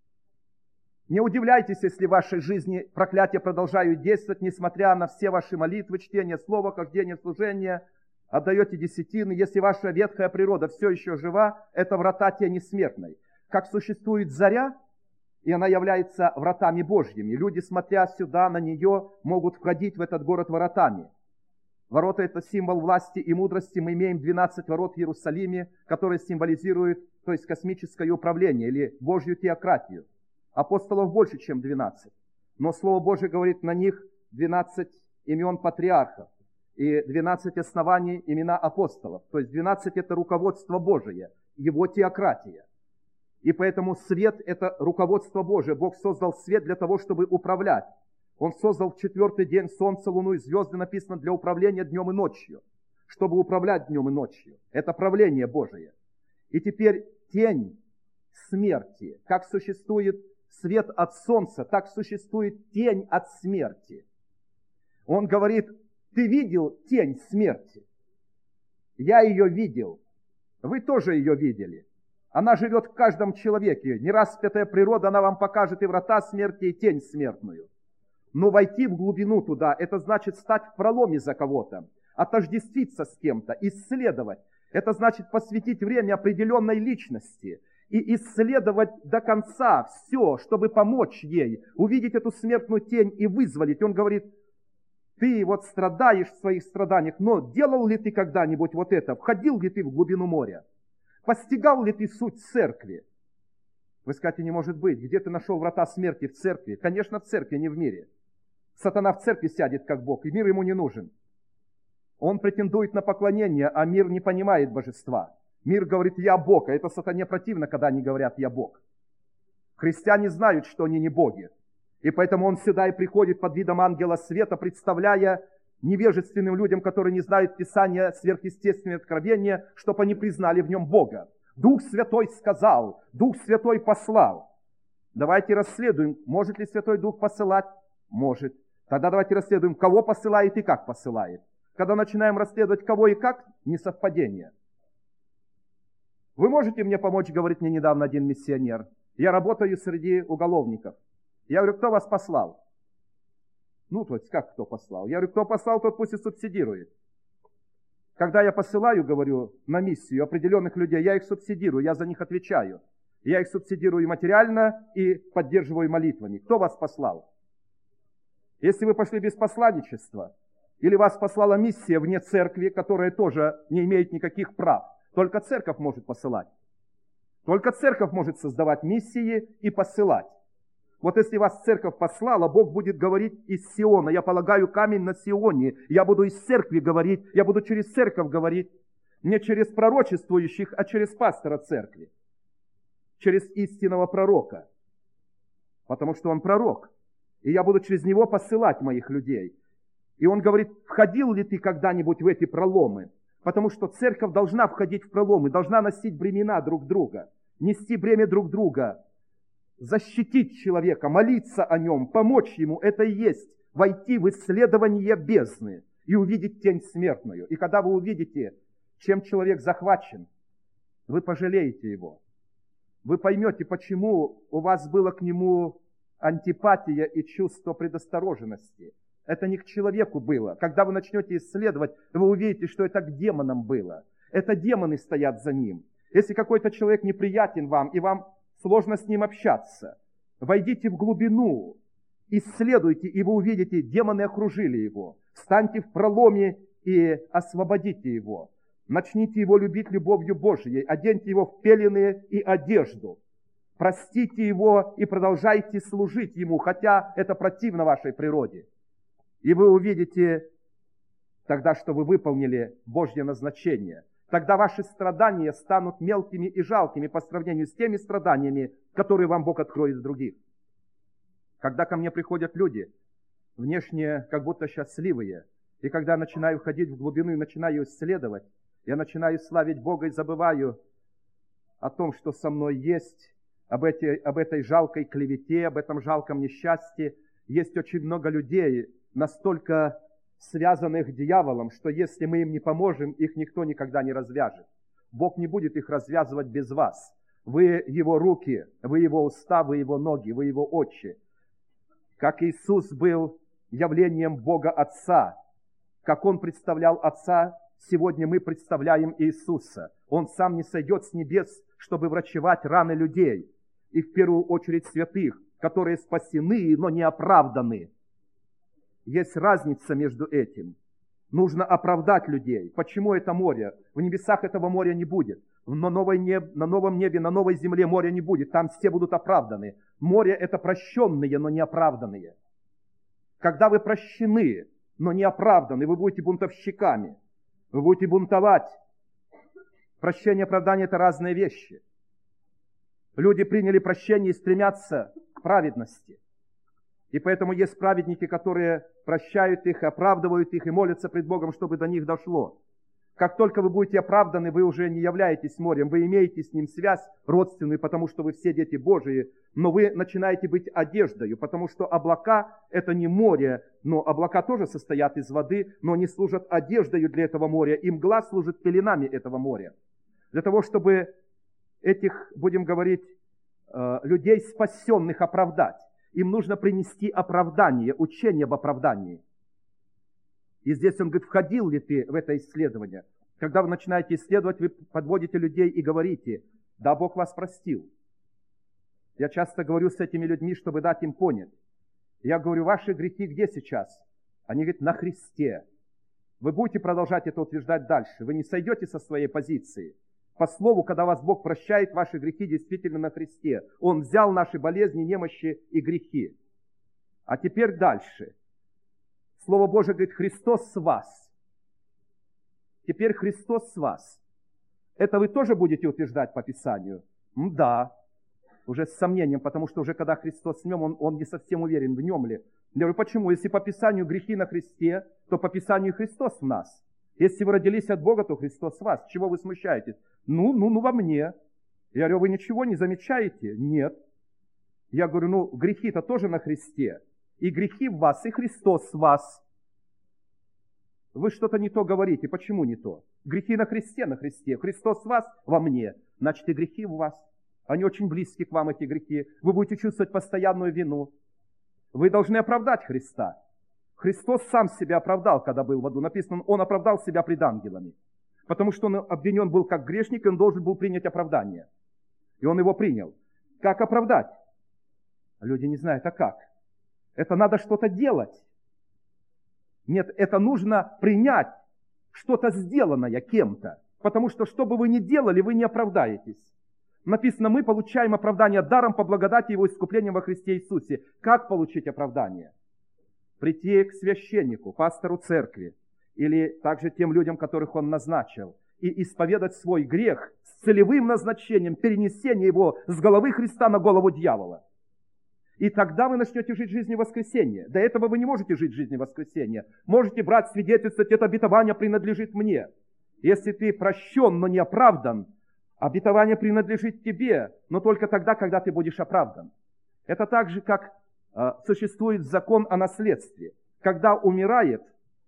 Не удивляйтесь, если в вашей жизни проклятия продолжают действовать, несмотря на все ваши молитвы, чтение слова, хождение в служение, отдаете десятины. Если ваша ветхая природа все еще жива, это врата тени смертной. Как существует заря, и она является вратами Божьими. Люди, смотря сюда, на нее, могут входить в этот город воротами. Ворота – это символ власти и мудрости. Мы имеем двенадцать ворот в Иерусалиме, которые символизируют, то есть космическое управление или Божью теократию. Апостолов больше, чем двенадцать. Но Слово Божие говорит, на них двенадцать имен патриархов и двенадцать оснований имена апостолов. То есть двенадцать – это руководство Божие, его теократия. И поэтому свет – это руководство Божие. Бог создал свет для того, чтобы управлять. Он создал в четвертый день солнце, луну и звезды, написано, для управления днем и ночью. Чтобы управлять днем и ночью. Это правление Божие. И теперь тень смерти. Как существует свет от солнца, так существует тень от смерти. Он говорит, ты видел тень смерти? Я ее видел. Вы тоже ее видели. Она живет в каждом человеке. Нераспятая природа, она вам покажет и врата смерти, и тень смертную. Но войти в глубину туда, это значит стать в проломе за кого-то, отождествиться с кем-то, исследовать. Это значит посвятить время определенной личности и исследовать до конца все, чтобы помочь ей, увидеть эту смертную тень и вызволить. Он говорит, ты вот страдаешь в своих страданиях, но делал ли ты когда-нибудь вот это? Входил ли ты в глубину моря? Постигал ли ты суть церкви? Вы скажете, не может быть. Где ты нашел врата смерти? В церкви. Конечно, в церкви, не в мире. Сатана в церкви сядет как Бог, и мир ему не нужен. Он претендует на поклонение, а мир не понимает божества. Мир говорит, я Бог, а это сатане противно, когда они говорят, я Бог. Христиане знают, что они не боги. И поэтому он сюда и приходит под видом ангела света, представляя невежественным людям, которые не знают Писания, сверхъестественные откровения, чтобы они признали в нем Бога. Дух Святой сказал, Дух Святой послал. Давайте расследуем, может ли Святой Дух посылать? Может. Тогда давайте расследуем, кого посылает и как посылает. Когда начинаем расследовать, кого и как, несовпадение. Вы можете мне помочь, говорит мне недавно один миссионер. Я работаю среди уголовников. Я говорю, кто вас послал? Ну, то есть, как кто послал? Я говорю, кто послал, тот пусть и субсидирует. Когда я посылаю, говорю, на миссию определенных людей, я их субсидирую, я за них отвечаю. Я их субсидирую материально и поддерживаю молитвами. Кто вас послал? Если вы пошли без посланничества, или вас послала миссия вне церкви, которая тоже не имеет никаких прав, только церковь может посылать. Только церковь может создавать миссии и посылать. Вот если вас церковь послала, Бог будет говорить из Сиона. Я полагаю камень на Сионе. Я буду из церкви говорить. Я буду через церковь говорить. Не через пророчествующих, а через пастора церкви. Через истинного пророка. Потому что он пророк. И я буду через него посылать моих людей. И он говорит, входил ли ты когда-нибудь в эти проломы? Потому что церковь должна входить в проломы, должна носить бремена друг друга. Нести бремя друг друга. Защитить человека, молиться о нем, помочь ему, это и есть войти в исследование бездны и увидеть тень смертную. И когда вы увидите, чем человек захвачен, вы пожалеете его. Вы поймете, почему у вас было к нему антипатия и чувство предосторожности. Это не к человеку было. Когда вы начнете исследовать, вы увидите, что это к демонам было. Это демоны стоят за ним. Если какой-то человек неприятен вам, и вам сложно с ним общаться. Войдите в глубину, исследуйте, и вы увидите, демоны окружили его. Встаньте в проломе и освободите его. Начните его любить любовью Божией, оденьте его в пелены и одежду. Простите его и продолжайте служить ему, хотя это противно вашей природе. И вы увидите тогда, что вы выполнили Божье назначение. Тогда ваши страдания станут мелкими и жалкими по сравнению с теми страданиями, которые вам Бог откроет в других. Когда ко мне приходят люди, внешне как будто счастливые, и когда я начинаю ходить в глубину и начинаю исследовать, я начинаю славить Бога и забываю о том, что со мной есть, об этой, об этой жалкой клевете, об этом жалком несчастье. Есть очень много людей, настолько связанных дьяволом, что если мы им не поможем, их никто никогда не развяжет. Бог не будет их развязывать без вас. Вы Его руки, вы Его уста, вы Его ноги, вы Его очи. Как Иисус был явлением Бога Отца, как Он представлял Отца, сегодня мы представляем Иисуса. Он сам не сойдет с небес, чтобы врачевать раны людей, и в первую очередь святых, которые спасены, но не оправданы. Есть разница между этим. Нужно оправдать людей. Почему это море? В небесах этого моря не будет. На, новой неб, на новом небе, на новой земле моря не будет. Там все будут оправданы. Море – это прощенные, но не оправданные. Когда вы прощены, но не оправданы, вы будете бунтовщиками. Вы будете бунтовать. Прощение и оправдание – это разные вещи. Люди приняли прощение и стремятся к праведности. И поэтому есть праведники, которые прощают их, оправдывают их и молятся пред Богом, чтобы до них дошло. Как только вы будете оправданы, вы уже не являетесь морем, вы имеете с ним связь родственную, потому что вы все дети Божии, но вы начинаете быть одеждою, потому что облака – это не море, но облака тоже состоят из воды, но они служат одеждою для этого моря, и мгла служит пеленами этого моря. Для того, чтобы этих, будем говорить, людей спасенных оправдать, им нужно принести оправдание, учение об оправдании. И здесь он говорит, входил ли ты в это исследование? Когда вы начинаете исследовать, вы подводите людей и говорите, да, Бог вас простил. Я часто говорю с этими людьми, чтобы дать им понять. Я говорю, ваши грехи где сейчас? Они говорят, на Христе. Вы будете продолжать это утверждать дальше. Вы не сойдете со своей позиции. По слову, когда вас Бог прощает, ваши грехи действительно на Христе. Он взял наши болезни, немощи и грехи. А теперь дальше. Слово Божие говорит, Христос с вас. Теперь Христос с вас. Это вы тоже будете утверждать по Писанию? М, да. Уже с сомнением, потому что уже когда Христос с нем, он, он не совсем уверен, в нем ли. Я говорю, почему? Если по Писанию грехи на Христе, то по Писанию Христос в нас. Если вы родились от Бога, то Христос в вас. Чего вы смущаетесь? Ну, ну, ну во мне. Я говорю, вы ничего не замечаете? Нет. Я говорю, ну грехи-то тоже на Христе. И грехи в вас, и Христос в вас. Вы что-то не то говорите. Почему не то? Грехи на Христе, на Христе. Христос в вас, во мне. Значит, и грехи в вас. Они очень близки к вам, эти грехи. Вы будете чувствовать постоянную вину. Вы должны оправдать Христа. Христос сам себя оправдал, когда был в аду. Написано, Он оправдал себя пред ангелами. Потому что Он обвинен был как грешник, и Он должен был принять оправдание. И Он его принял. Как оправдать? Люди не знают, а как? Это надо что-то делать. Нет, это нужно принять что-то сделанное кем-то. Потому что, что бы вы ни делали, вы не оправдаетесь. Написано, мы получаем оправдание даром по благодати Его искуплением во Христе Иисусе. Как получить оправдание? Прийти к священнику, пастору церкви, или также тем людям, которых он назначил, и исповедать свой грех с целевым назначением перенесения его с головы Христа на голову дьявола. И тогда вы начнете жить жизнью воскресения. До этого вы не можете жить жизнью воскресения. Можете брать, свидетельствовать, это обетование принадлежит мне. Если ты прощен, но не оправдан, обетование принадлежит тебе, но только тогда, когда ты будешь оправдан. Это так же, как э, существует закон о наследстве. Когда умирает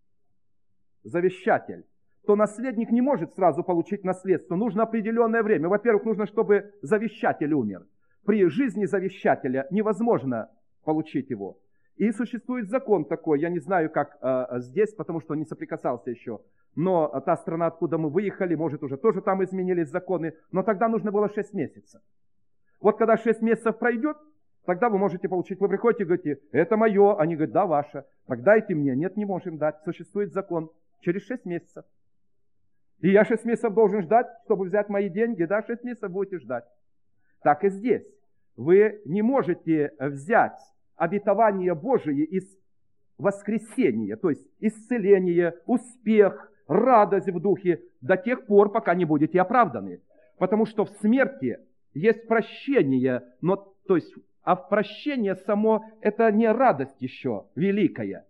завещатель, то наследник не может сразу получить наследство. Нужно определенное время. Во-первых, нужно, чтобы завещатель умер. При жизни завещателя невозможно получить его. И существует закон такой, я не знаю, как э, здесь, потому что он не соприкасался еще. Но та страна, откуда мы выехали, может, уже тоже там изменились законы. Но тогда нужно было шесть месяцев. Вот когда шесть месяцев пройдет, тогда вы можете получить. Вы приходите и говорите, это мое. Они говорят, да, ваше. Так дайте мне. Нет, не можем дать. Существует закон. Через шесть месяцев. И я шесть месяцев должен ждать, чтобы взять мои деньги. Да, шесть месяцев будете ждать. Так и здесь. Вы не можете взять обетование Божие из воскресения, то есть исцеление, успех, радость в духе до тех пор, пока не будете оправданы. Потому что в смерти есть прощение, но, то есть, а в прощение само это не радость еще великая.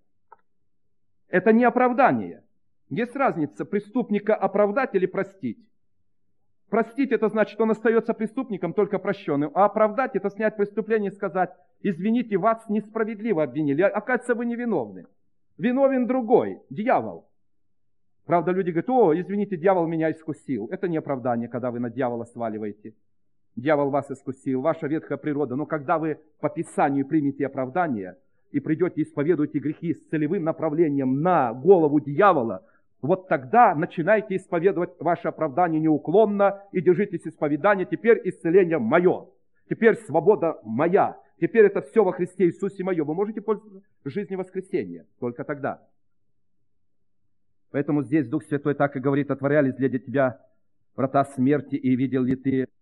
Это не оправдание. Есть разница преступника оправдать или простить. Простить — это значит, он остается преступником, только прощенным. А оправдать — это снять преступление и сказать, извините, вас несправедливо обвинили. Оказывается, вы невиновны. Виновен другой, дьявол. Правда, люди говорят, о, извините, дьявол меня искусил. Это не оправдание, когда вы на дьявола сваливаете. Дьявол вас искусил, ваша ветхая природа. Но когда вы по Писанию примете оправдание и придете исповедуете грехи с целевым направлением на голову дьявола, вот тогда начинайте исповедовать ваше оправдание неуклонно и держитесь исповедания. Теперь исцеление мое. Теперь свобода моя. Теперь это все во Христе Иисусе мое. Вы можете пользоваться жизнью воскресения. Только тогда. Поэтому здесь Дух Святой так и говорит, отворялись для тебя врата смерти, и видел ли ты